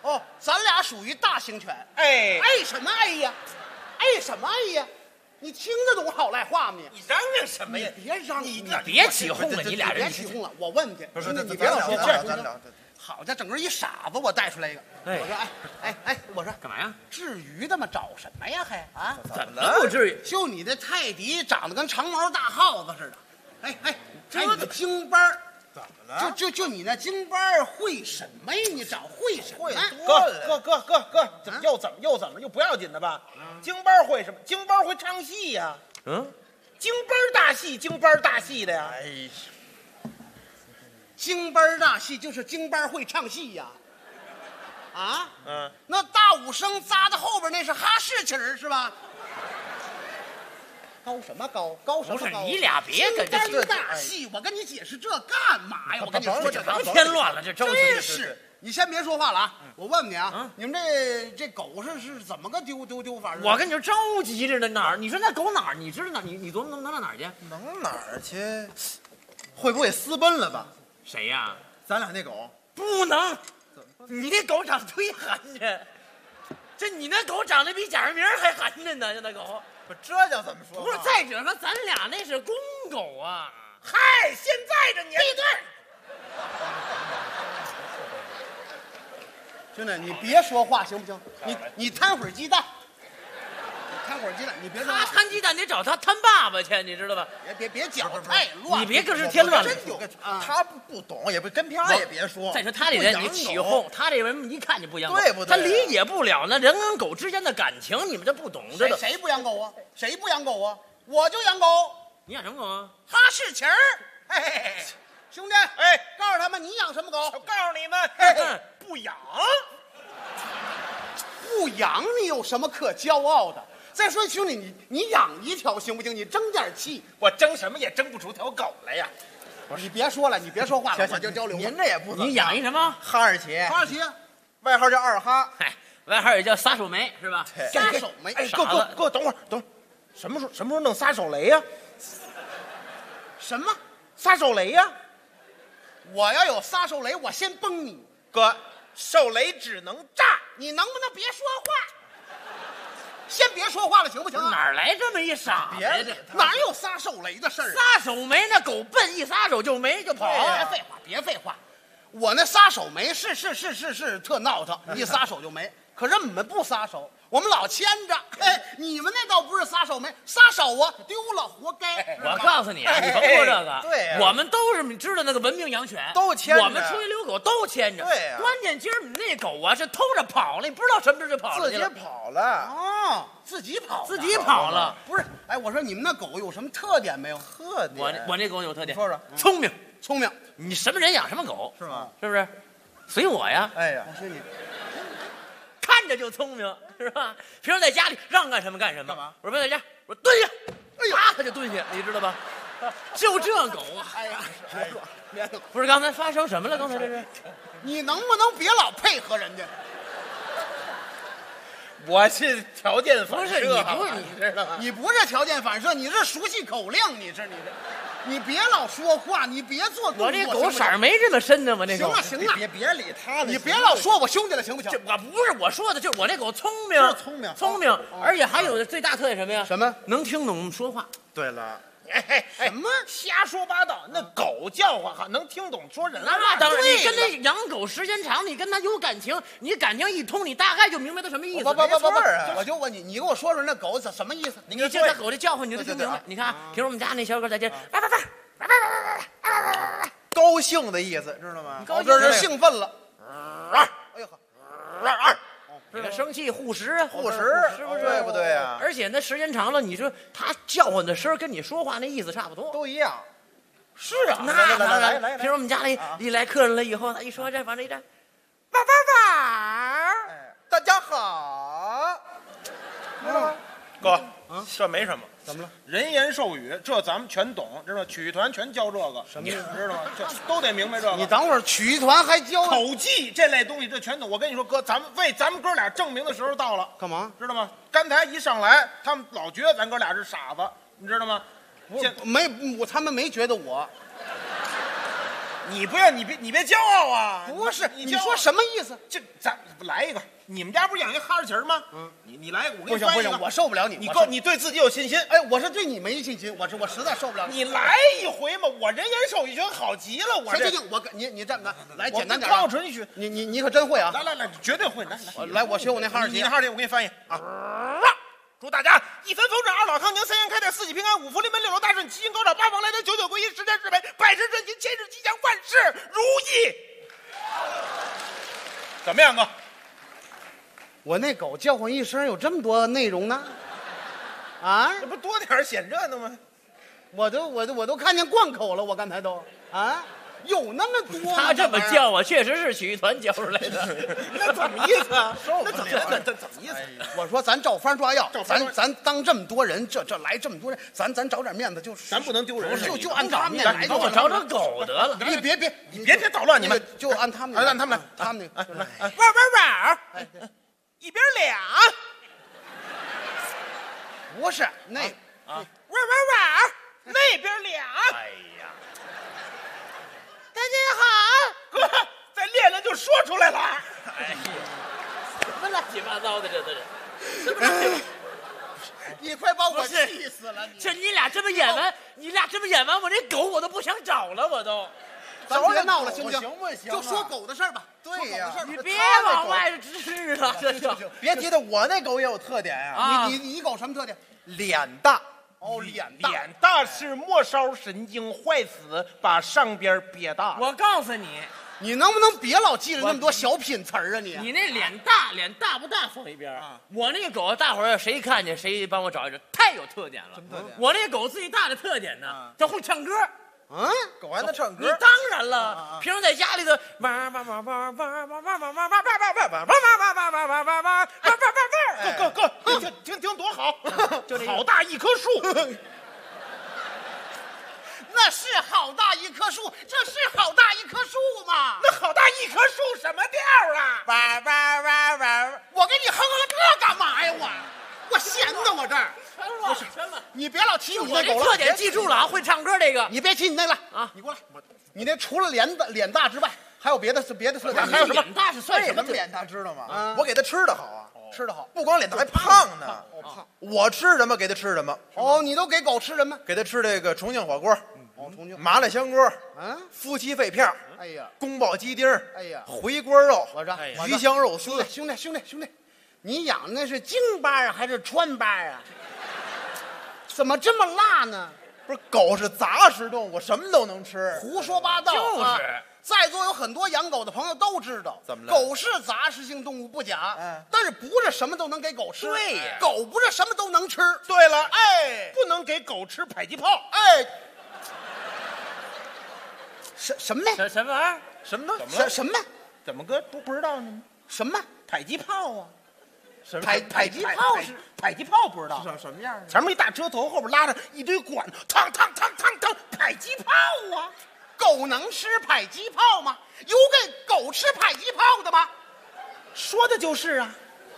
哦，咱俩属于大型犬。 哎， 哎什么哎呀？哎什么哎呀？你听得懂好赖话吗？ 你嚷嚷什么呀？ 别嚷， 你别起哄了，你俩人别起哄了。我问去， 你别老说话。 咱聊。 好家伙，整个一傻子，我带出来一个。我说我说干嘛呀？ 至于的吗？找什么呀？还啊？ 怎么不至于？ 就你的泰迪长得跟长毛大耗子似的。这你的京班儿怎么了？ 就你那京班儿会什么呀？你找会什么？ 哥，怎么又不要紧的吧？京班会什么？京班会唱戏呀。京班大戏的呀。哎。 京班大戏就是京班会唱戏呀，那大武生扎在后边那是哈士奇儿是吧？高什么高？高什么高？ 不是你俩别跟这京大戏，我跟你解释这干嘛呀？我跟你说这添乱了，这真是。你先别说话了啊！我问你啊，你们这狗是怎么个丢法？ 我跟你说着急着呢，哪儿？你说那狗哪儿？你知道哪？你琢磨能到哪儿去？ 能哪儿去？会不会私奔了吧？ 谁呀？ 咱俩那狗不能，你那狗长忒寒碜，你那狗长得比贾瑞明还寒碜呢，那狗。 不，这叫怎么说？ 不是，再者说咱俩那是公狗啊。 嗨，现在这年闭嘴！兄弟，你别说话行不行？你摊会儿鸡蛋。摊会儿鸡蛋，你别说。 他摊鸡蛋得找他摊爸爸去，你知道吧？ 别搅太乱， 你别跟是添乱了。 真有他不懂，也不跟片也别说。 再说他这人你起哄，他这人一看就不养狗， 对不对？ 他理解不了那人跟狗之间的感情，你们这不懂这个。 谁不养狗啊？谁不养狗啊？我就养狗。 你养什么狗啊？ 哈士奇儿。兄弟，告诉他们你养什么狗？ 我告诉你们，不养。 不养你有什么可骄傲的？再说兄弟，你养一条行不行？你争点气。 我争什么也争不出条狗来呀！ 你别说了，你别说话了，我就交流。 您这也不你养一什么？ 哈士奇。 哈士奇， 外号叫二哈。 外号也叫撒手梅是吧？ 撒手梅。 哥，等会儿，什么时候弄撒手雷呀？ 什么撒手雷呀？ 我要有撒手雷，我先崩你。 哥，手雷只能炸， 你能不能别说话？先别说话了，行不行？ 哪儿来这么一傻子？ 哪有撒手雷的事儿？ 撒手没那狗笨，一撒手就没就跑。 别废话，我那撒手没是特闹腾，一撒手就没。可是我们不撒手，我们老牵着。你们那倒不是撒手没，撒手啊丢了活该。 我告诉你啊，你甭说这个， 对， 我们都是你知道那个文明养犬， 都牵着。 我们出去遛狗都牵着。 对呀。 关键今儿你那狗啊是偷着跑了，你不知道什么时候就跑了。 自己跑了。 自己跑了。 不是，我说你们那狗有什么特点没有？ 特点？ 我那狗有特点。 说说。 聪明。 你什么人养什么狗是吗？ 是不是？随我呀。 哎呀， 随你。 看着就聪明，是吧？平时在家里让干什么干什么。 干嘛？ 我说在家，我说蹲下，他就蹲下，你知道吧？就这狗啊！不是刚才发生什么了？刚才这是， 你能不能别老配合人家？ 我是条件反射， 不是你知道吗？ 你不是条件反射，你是熟悉口令，你别老说话，你别做动作。 我这狗色儿没这么深呢，我那狗。 行了， 别理他了。 你别老说我兄弟了，行不行？ 我不是我说的，就是我那狗聪明，聪明，而且还有最大特点什么呀？ 什么？ 能听懂说话。 对了。 什么瞎说八道？那狗叫唤哈，能听懂说人话。 那当然，你跟那养狗时间长，你跟他有感情，你感情一通，你大概就明白他什么意思。 不，我就问你，你给我说说那狗什么意思？ 你这狗的叫唤，你就听明白。你看，平时我们家那小狗在这， 高兴的意思，知道吗？ 这是兴奋了。 哎呦呵， 这个生气护食， 是不是？对不对啊？ 而且那时间长了，你说他叫唤的声跟你说话那意思差不多， 都一样。 是啊，那当然。平时我们家里一来客人了以后，他一说这，反正一站， 大家好，知道吗？哥，这没什么。 怎么了？ 人言授语，这咱们全懂，知道吗？曲艺团全教这个，什么知道吗？这都得明白这个。 你等会儿，曲艺团还教口技这类东西，这全懂。我跟你说，哥，咱们哥俩证明的时候到了。 干嘛？ 知道吗？刚才一上来，他们老觉得咱哥俩是傻子，你知道吗？ 他们没觉得我。 你不要，你别骄傲啊！ 不是， 你说什么意思？ 这咱来一个，你们家不是养一哈士奇吗？你来，我给你不行，我受不了你。 你对自己有信心？ 哎，我是对你没信心，我实在受不了你来一回嘛，我人言手艺全好极了，我这你这么来简单点， 高准许你可真会啊！ 来，绝对会， 来，我学我那哈士奇， 你那哈士奇我给你翻译啊。祝大家一帆风顺，二老康宁，三阳开泰，四季平安，五福临门，六楼大顺，七星高照，八方来财，九九归一，十全十美，百事顺心，千事吉祥，万事如意。怎么样，哥？ 我那狗叫唤一声有这么多内容呢？啊， 这不多点显热闹吗？ 我都看见贯口了，我刚才都啊。有那么多吗？ 他这么叫啊，确实是曲艺团教出来的。 那怎么意思啊？那怎么意思？ 我说咱照方抓药，咱当这么多人，这来这么多人，咱找点面子， 咱不能丢人。 就按他们那来， 我找狗得了。 你别捣乱，你们就按他们那， 按他们那玩，一边俩， 不是那玩，那边俩。 哎呀！ 大家好，哥，再练就说出来了。 哎呀，什么乱七八糟的，这都是什么乱七八糟？ 你快把我气死了！ 这你俩这么演完，我这狗我都不想找了，我都。 咱别闹了，行不行？ 行不行？ 就说狗的事儿吧。 对呀， 你别往外支了，这就别提的，我那狗也有特点呀。 你狗什么特点？ 脸大。 哦，脸大是末梢神经坏死，把上边憋大。 我告诉你， 你能不能别老记着那么多小品词儿啊？ 你那脸大不大放一边啊？我那个狗，大伙儿谁看见谁帮我找一找，太有特点了。 什么特点？ 我那狗最大的特点呢，它会唱歌。 狗还能唱歌？ 你当然了，平时在家里头玩。 哥，听多好，好大一棵树。 那是好大一棵树，这是好大一棵树吗？ 那好大一棵树什么调啊？ 我给你哼这干嘛呀？我闲的我这儿。你别老提你那狗了。 我这特点记住了啊，会唱歌这个。 你别提你那个啊，你过来。你那除了脸大之外，还有别的特点？ 还有什么？脸大是算什么？ 脸大知道吗？我给他吃的好啊，吃的好，不光脸大还胖呢。胖，我吃什么给他吃什么。 哦，你都给狗吃什么？ 给他吃这个重庆火锅。重庆麻辣香锅，夫妻肺片， 哎呀， 宫保鸡丁， 哎呀， 回锅肉， 我这鱼香肉丝。 兄弟，你养那是京巴啊还是川巴啊？怎么这么辣呢？ 不是，狗是杂食动物，什么都能吃。 胡说八道！ 就是， 在座有很多养狗的朋友都知道， 怎么了？ 狗是杂食性动物不假，但是不是什么都能给狗吃。 对呀， 狗不是什么都能吃。 对了，不能给狗吃迫击炮。 什么呢？ 什么玩意儿？ 什么呢？ 什么？ 怎么个不知道呢？ 什么迫击炮啊？ 迫击炮是迫击炮不知道什么样？ 前面一大车头，后边拉着一堆管，嘡，迫击炮啊！ 狗能吃迫击炮吗？有给狗吃迫击炮的吗？ 说的就是啊，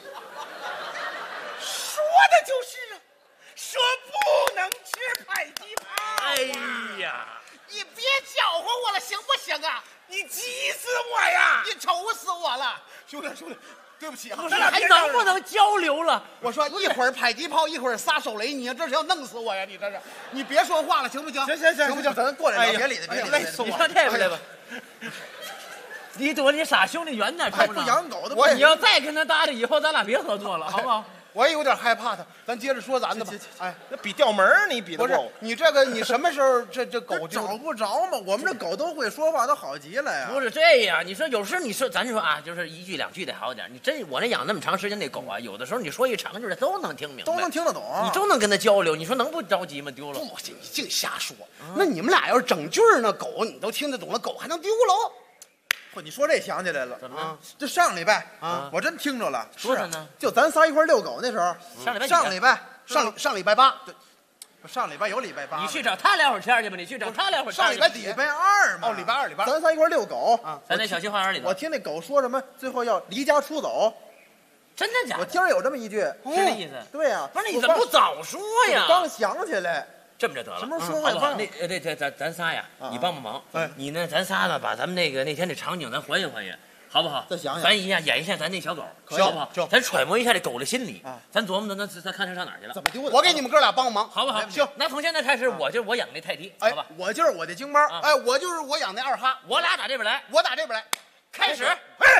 说不能吃迫击炮。 哎呀！ 你别搅和我了，行不行啊？ 你急死我呀！ 你愁死我了，兄弟，对不起啊， 咱俩还能不能交流了？ 我说一会儿迫击炮，一会儿撒手雷，你这是要弄死我呀？你这是，你别说话了，行不行？ 行不行？咱过来， 别理他， 累死我！你看这边来吧。你躲你傻兄弟远点， 还不养狗的。 你要再跟他搭着，以后咱俩别合作了，好不好？ 我也有点害怕他，咱接着说咱的吧。 那比调门你比得不是？你这个你什么时候这狗找不着吗？我们这狗都会说话，都好极了呀。 不是这样，你说有时候你说咱说啊，就是一句两句得好点。你真我那养那么长时间那狗啊，有的时候你说一长句，它都能听明白， 都能听得懂， 你都能跟它交流。你说能不着急吗？丢了？ 不，你净瞎说。那你们俩要是整句呢，狗你都听得懂了，狗还能丢喽？ 嚯，你说这想起来了， 怎么了？ 这上礼拜啊，我真听着了， 说的呢。 就咱仨一块遛狗那时候， 上礼拜8， 上礼拜有礼拜8。 你去找他聊会儿天去吧，你去找他聊会儿天。 上礼拜礼拜2嘛。 哦，礼拜2， 咱仨一块遛狗啊，咱那小区花园里头。 我听那狗说什么，最后要离家出走。 真的假的？ 我听着有这么一句， 是这意思。 对呀。 不是你怎么不早说呀？ 刚想起来。 这么着得了， 什么时候说好不好？ 话那咱仨呀，你帮帮忙，你呢，咱仨呢，把咱们那天的场景咱还原还原。好不好？ 再想想， 咱演一下咱那小狗，好不好？咱揣摩一下这狗的心理，咱琢磨琢磨，咱看它上哪儿去了？ 怎么丢的？ 我给你们哥俩帮个忙， 好不好？ 行， 那从现在开始，我就是我养那泰迪，好吧？ 我就是我的京猫，哎，我就是我养那二哈， 我俩打这边来， 我打这边来， 开始。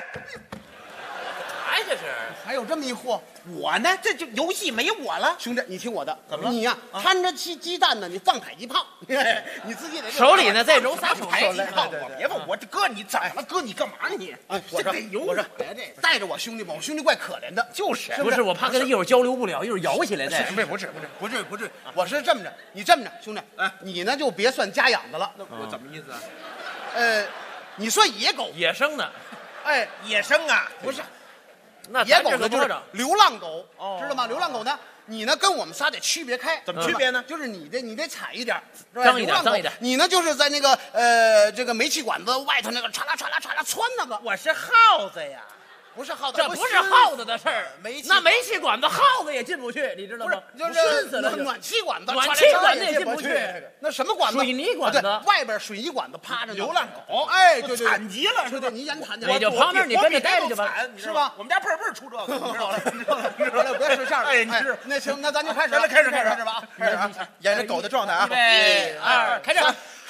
哎，这是还有这么一货， 我呢，这就游戏没我了。 兄弟，你听我的， 怎么了？ 你呀，摊着鸡蛋呢，你放迫击炮，你自己得手里呢再揉仨手迫击炮。 我别问我这哥，你怎么哥？你干嘛呢你？ 哎，我说带着我兄弟吧，我兄弟怪可怜的， 就是不是我怕跟他一会儿交流不了，一会儿摇起来再。 不是，我是这么着，你这么着，兄弟，哎，你呢就别算家养的了。 那我怎么意思啊？ 你算野狗， 野生的， 哎， 野生啊， 不是。 那野狗呢就是流浪狗，知道吗？流浪狗呢，你呢跟我们仨得区别开。 怎么区别呢？ 就是你得惨一点， 脏一点，脏一点。 你呢就是在那个这个煤气管子外头那个唰啦窜那个。 我是耗子呀， 不是耗子， 这不是耗子的事儿。那煤气管子耗子也进不去，你知道吗？ 就是暖气管子， 暖气管子也进不去。 那什么管子？ 水泥管子， 外边水泥管子趴着。 流浪狗， 哎，对， 惨极了，是吧？ 你演惨你就旁边你跟着待着去吧， 是吧？ 我们家辈儿出这个，你知道吗？ 别说相声， 哎，你是那行，那咱就开始， 开始吧， 开始啊！演这狗的状态啊 ！1、2，开始。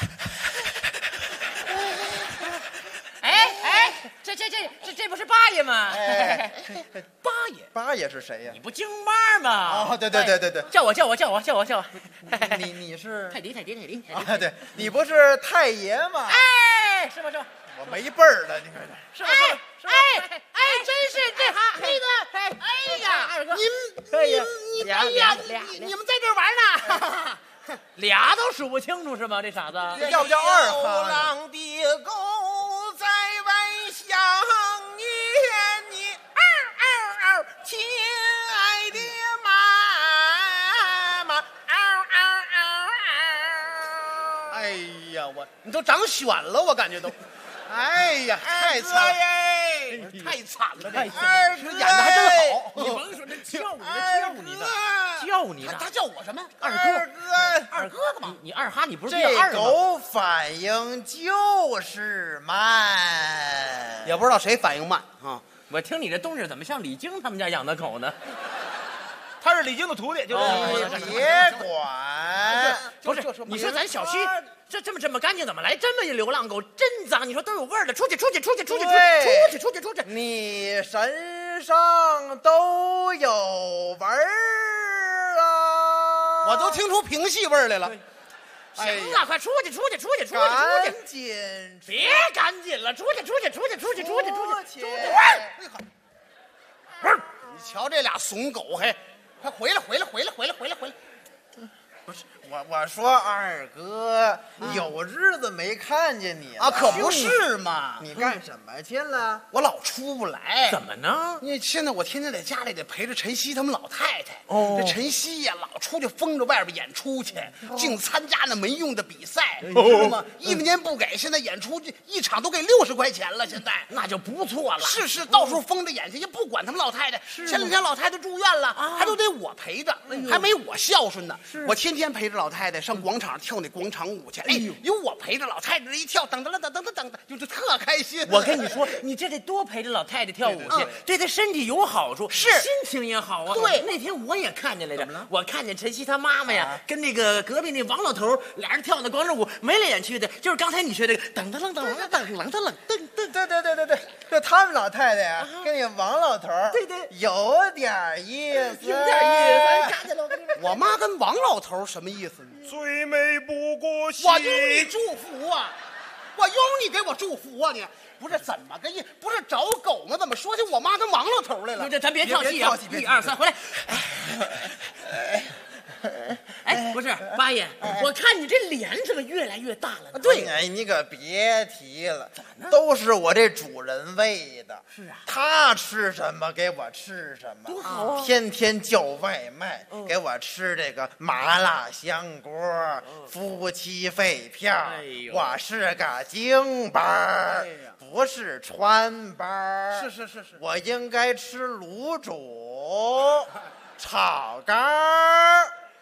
哎，这不是八爷吗？ 八爷是谁呀？ 你不京妈吗？ 哦，对， 叫我。 你是泰迪。 啊，对，你不是太爷吗？ 哎，是吧？ 我没辈儿了，你看是吧？真是这黑的，哎呀，二哥， 你们在这玩呢？ 俩都数不清楚是吗？这傻子， 要不叫二哈？ 流浪的狗在外想念你，亲爱的妈妈， 哎呀，你都长癣了，我感觉都，哎呀，太惨了，太惨了，这二哥演的还真好， 你甭说这叫你呢， 他叫我什么？ 二哥干嘛？ 你二哈，你不是这狗反应就是慢， 也不知道谁反应慢啊。 我听你这动静怎么像李菁他们家养的狗呢？ 他是李菁的徒弟，就是你别管， 不是？你说咱小区这么干净，怎么来这么一流浪狗？真脏！你说都有味儿的，出去！ 你身上都有味儿啊！ 我都听出平戏味儿来了。 行了，快出去！ 赶紧， 别赶紧了，出去！ 你瞧这俩怂狗，快回来！ 不是我说二哥，有日子没看见你啊，可不是嘛？ 你干什么去了？ 我老出不来， 怎么呢？ 因为现在我天天在家里得陪着陈曦他们老太太。这陈曦呀，老出去封着外边演出去，净参加那没用的比赛，知道吗？1年不给，现在演出一场都给60块钱了，现在那就不错了。 是，到处封着演去，也不管他们老太太。前2天老太太住院了，还都得我陪着，还没我孝顺呢。我天天陪着老太太上广场跳那广场舞去，有我陪着老太太一跳，等，就是特开心。 我跟你说，你这得多陪着老太太跳舞去，对她身体有好处， 是心情也好啊。 对， 那天我也看见来着，我看见陈曦她妈妈呀，跟那个隔壁那王老头俩人跳那广场舞，眉来眼去的，就是刚才你学那个噔， 对，这他们老太太呀，跟那王老头对有点意思， 看见了， 我妈跟王老头什么意思呢？ 最美不过心。 我用你祝福啊！我用你给我祝福啊！你不是怎么个意？不是找狗吗？怎么说起我妈跟王老头来了？ 这咱别跳戏啊！1、2、3，回来。哎，不是八爷，我看你这脸怎么越来越大了？ 对， 哎，你可别提了，都是我这主人喂的。 是啊， 他吃什么给我吃什么， 多好啊！ 天天叫外卖，给我吃这个麻辣香锅、夫妻肺片。我是个京班，不是川班。 是， 我应该吃卤煮、炒肝儿。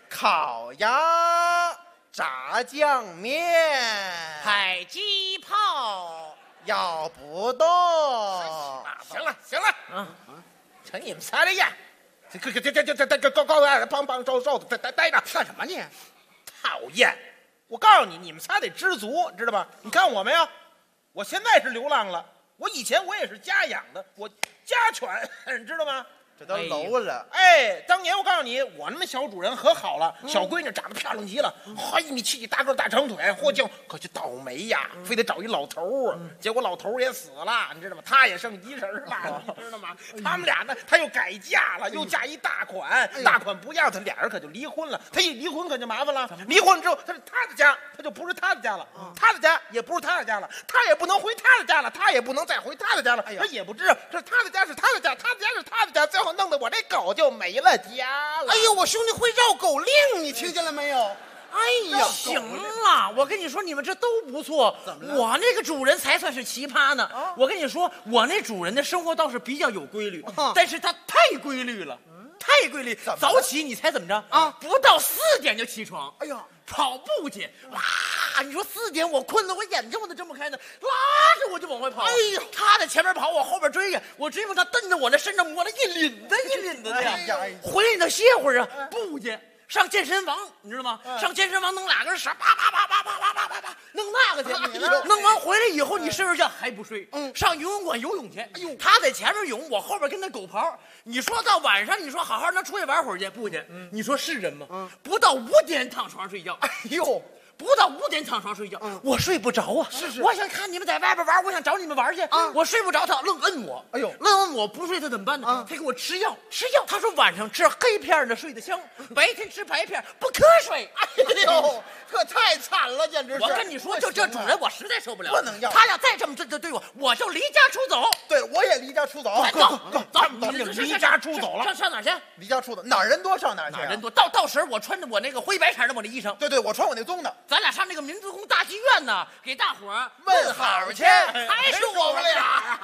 烤鸭、炸酱面、 拍鸡炮， 咬不动。 行了，瞅你们仨这样，这高帮瘦的待着干什么你？ 讨厌！我告诉你，你们仨得知足，知道吧？你看我没有？我现在是流浪了，我以前我也是家养的，我家犬，知道吗？ 这都楼了。 哎，当年我告诉你，我那么小主人和好了，小闺女长得漂亮极了，1.7米大个大长腿，嚯就可就倒霉呀，非得找一老头儿，结果老头儿也死了，你知道吗？他也剩一人了，你知道吗？他们俩呢，他又改嫁了，又嫁一大款，大款不要他，俩人可就离婚了。他一离婚可就麻烦了，离婚之后他是他的家，他就不是他的家了，他的家也不是他的家了，他也不能回他的家了，他也不能再回他的家了，他也不知道这他的家是他的家，他的家是他的家，最后弄得我这狗就没了家了。 哎呦，我兄弟会绕狗令，你听见了没有？ 哎呀，行了，我跟你说，你们这都不错。怎么了？我那个主人才算是奇葩呢。我跟你说，我那主人的生活倒是比较有规律，但是他太规律了，太规律。早起，你猜怎么着啊？不到4点就起床。哎呀，跑步去，哇！你说4点我困了，我眼睛我都睁不开呢，拉着我就往外跑。哎呦，他在前面跑，我后边追呀，我追不他，蹬着我那身上抹了一领子的呀。回来呢歇会儿啊，不去。上健身房，你知道吗？上健身房弄2个人啪，弄那个去。弄完回来以后，你睡睡觉还不睡，上游泳馆游泳去。哎呦，他在前面泳，我后边跟那狗刨。你说到晚上，你说好好能出去玩会儿去，不去？你说是人吗？不到5点躺床上睡觉。哎呦。不到5点躺床睡觉，我睡不着啊！是，我想看你们在外边玩，我想找你们玩去啊！我睡不着，他愣摁我。哎呦，愣摁我不睡，他怎么办呢？他给我吃药，他说晚上吃黑片呢睡得香，白天吃白片不瞌睡。哎呦，这太惨了，简直是！ 我跟你说，就这主人，我实在受不了， 不能要。 他要再这么对我，我就离家出走。 对，我也离家出走。 走， 你离家出走了， 上哪儿去？ 离家出走，哪儿人多上哪儿去。 哪儿人多，到时我穿着我那个灰白色的我的衣裳。 对，我穿我那棕的。 咱俩上那个民族宫大剧院呢，给大伙儿问好去， 还是我们俩。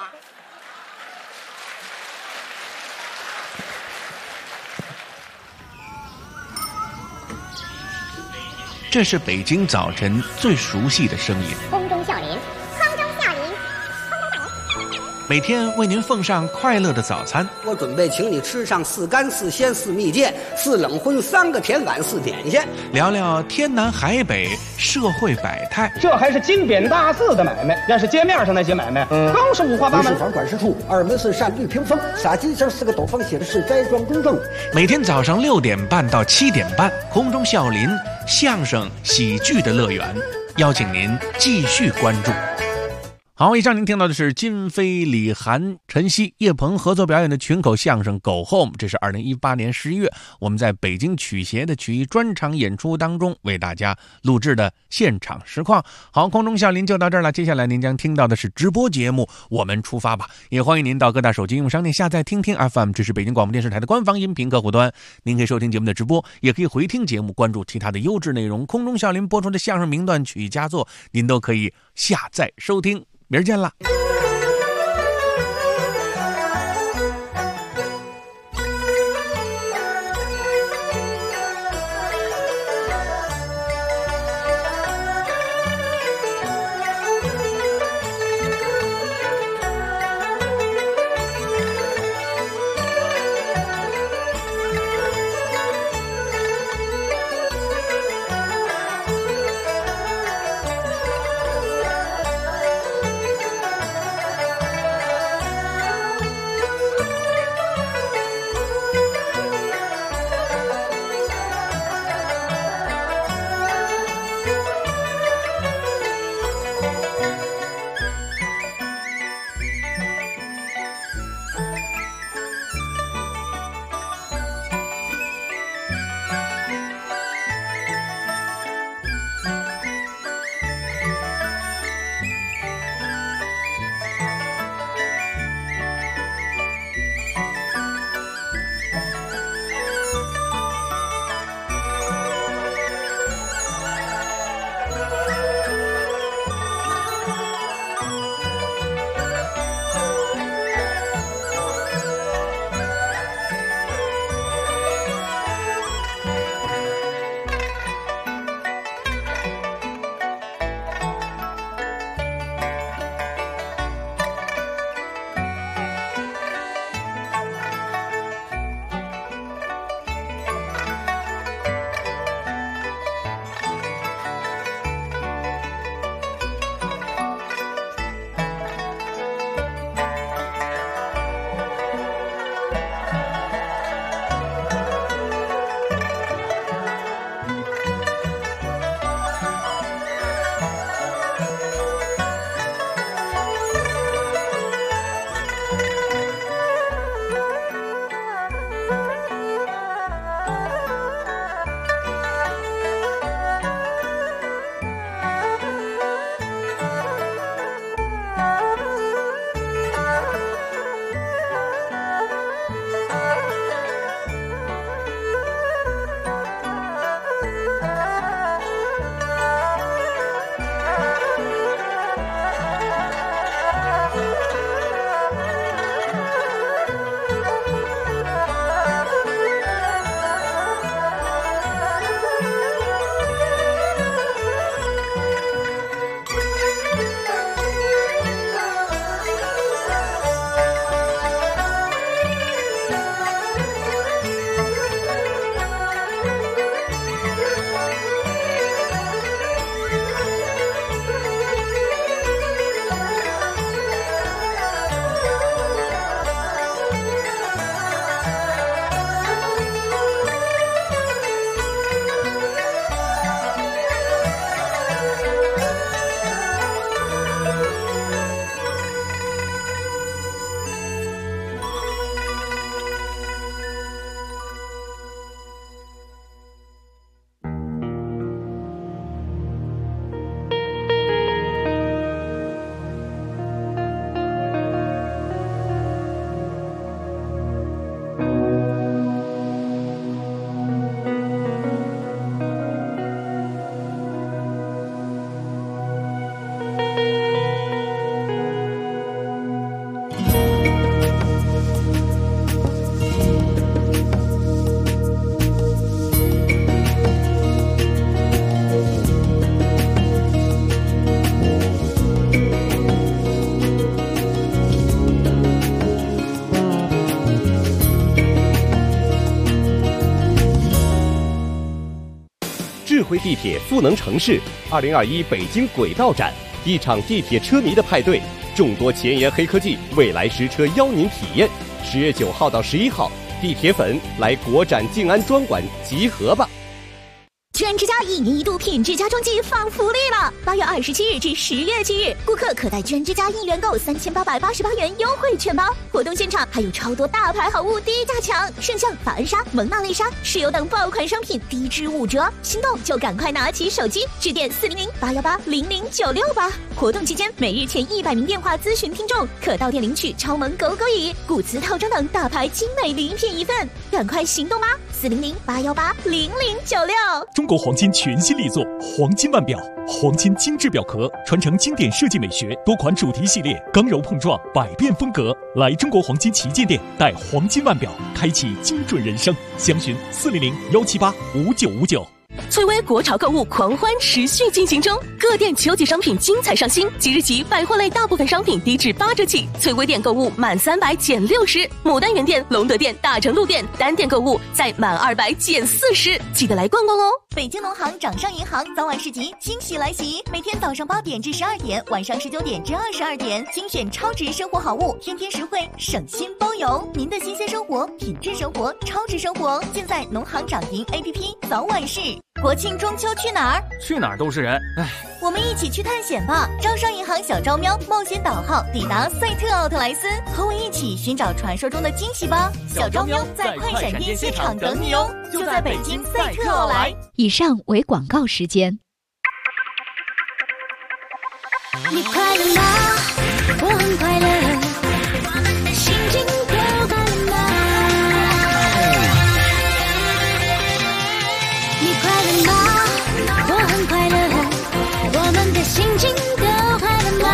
这是北京早晨最熟悉的声音。 空中笑林，空中笑林， 每天为您奉上快乐的早餐。 我准备请你吃上4干4鲜4蜜饯4冷荤3个甜碗4点心， 聊聊天南海北社会百态。 这还是金匾大字的买卖，要是街面上那些买卖，更是五花八门。 是房管事处2门4扇绿屏风，洒金星4个斗方，写的是斋庄公正。 每天早上6点半到7点半，空中笑林相声喜剧的乐园，邀请您继续关注。好，以上您听到的是金飞、李涵、陈曦、叶鹏合作表演的群口相声《Go Home》，这是2018年11月我们在北京曲协的曲艺专场演出当中为大家录制的现场实况。好，空中笑林就到这儿了，接下来您将听到的是直播节目，我们出发吧！也欢迎您到各大手机应用商店下载听听 FM， 这是北京广播电视台的官方音频客户端，您可以收听节目的直播，也可以回听节目，关注其他的优质内容。空中笑林播出的相声名段、曲艺佳作，您都可以下载收听。明儿见了。 慧地铁赋能城市2021北京轨道展，一场地铁车迷的派对，众多前沿黑科技，未来实车邀您体验。10月9号到11号，地铁粉来国展静安专馆集合吧！ 全之家1年1度品质家装季放福利了！8月27日至10月7日，顾客可在全之家1元购3888元优惠券包。活动现场还有超多大牌好物低价抢，圣象、法恩莎、蒙娜丽莎、石油等爆款商品低至5折，心动就赶快拿起手机致电400-818-0096吧。活动期间，每日前100名电话咨询听众可到店领取超萌狗狗椅、古瓷套装等大牌精美礼品1份，赶快行动吧！400-818-0096。 中国黄金全新力作黄金腕表，黄金精致表壳，传承经典设计美学，多款主题系列，刚柔碰撞，百变风格。来中国黄金旗舰店，带黄金腕表，开启精准人生。详询400-178-5959。 翠微国潮购物狂欢持续进行中，各店秋季商品精彩上新，即日起百货类大部分商品低至8折起。翠微店购物满300减60，牡丹园店、龙德店、大成路店单店购物在满200减40，记得来逛逛哦。 北京农行掌上银行早晚市集惊喜来袭，每天早上8点至12点，晚上19点至22点，精选超值生活好物，天天实惠，省心包邮。您的新鲜生活、品质生活、超值生活，尽在农行掌银 APP 早晚市。国庆中秋去哪儿？ 去哪儿都是人，唉。 我们一起去探险吧！招商银行小招喵冒险岛号抵达赛特奥特莱斯，和我一起寻找传说中的惊喜吧！小招喵在快闪电现场等你哦，就在北京赛特奥莱。 以上为广告时间。 你快乐吗？我很快乐，我们的心情都快乐吗？你快乐吗？我很快乐，我们的心情都快乐吗？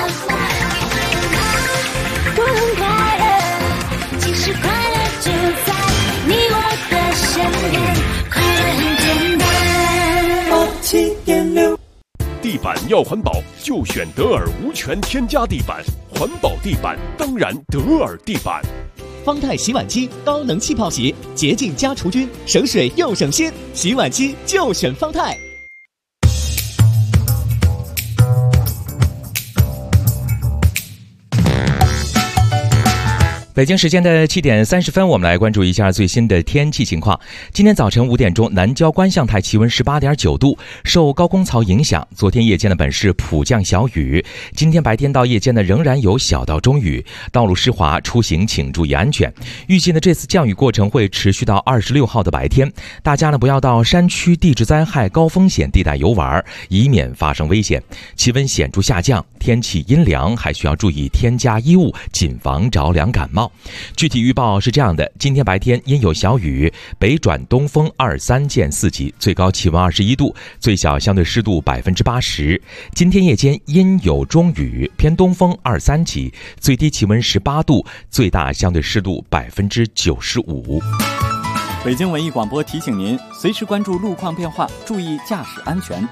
我很快乐，其实快乐就在你我的身边，快乐很简单。87.6。 地板要环保，就选德尔无醛添加地板。环保地板当然德尔地板。 方太洗碗机高能气泡洗，洁净加除菌，省水又省心。洗碗机就选方太。 北京时间的7点30分，我们来关注一下最新的天气情况。今天早晨5点钟，南郊观象台气温18.9度，受高空槽影响，昨天夜间的本市普降小雨，今天白天到夜间呢仍然有小到中雨，道路湿滑，出行请注意安全。预计呢这次降雨过程会持续到26号的白天，大家呢不要到山区地质灾害高风险地带游玩，以免发生危险。气温显著下降，天气阴凉，还需要注意添加衣物，谨防着凉感冒。具体预报是这样的：今天白天阴有小雨，北转东风2、3见4级，最高气温21度，最小相对湿度80%。今天夜间阴有中雨，偏东风2、3级，最低气温18度，最大相对湿度95%。 北京文艺广播提醒您，随时关注路况变化，注意驾驶安全。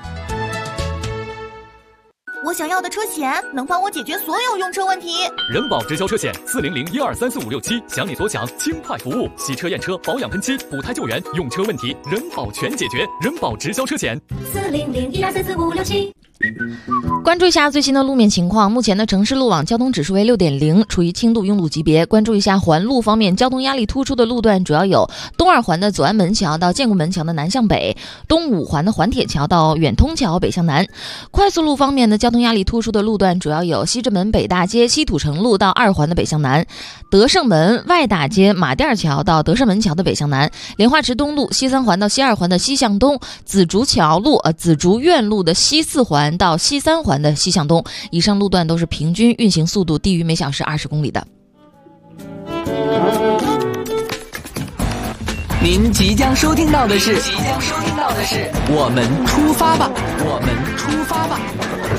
我想要的车险能帮我解决所有用车问题。 人保直销车险400-1234567，想你所想，轻快服务，洗车验车、保养喷漆、补胎救援，用车问题人保全解决。人保直销车险 400-1234567。 关注一下最新的路面情况，目前的城市路网交通指数为6.0，处于轻度拥堵级别。关注一下环路方面，交通压力突出的路段主要有东2环的左安门桥到建国门桥的南向北，东5环的环铁桥到远通桥北向南。快速路方面的交通压力突出的路段主要有西直门北大街西土城路到2环的北向南，德胜门外大街马甸桥到德胜门桥的北向南，莲花池东路西3环到西2环的西向东，紫竹院路的西4环到西3环的西向东。以上路段都是平均运行速度低于每小时20公里的。 您即将收听到的是我们出发吧，我们出发吧。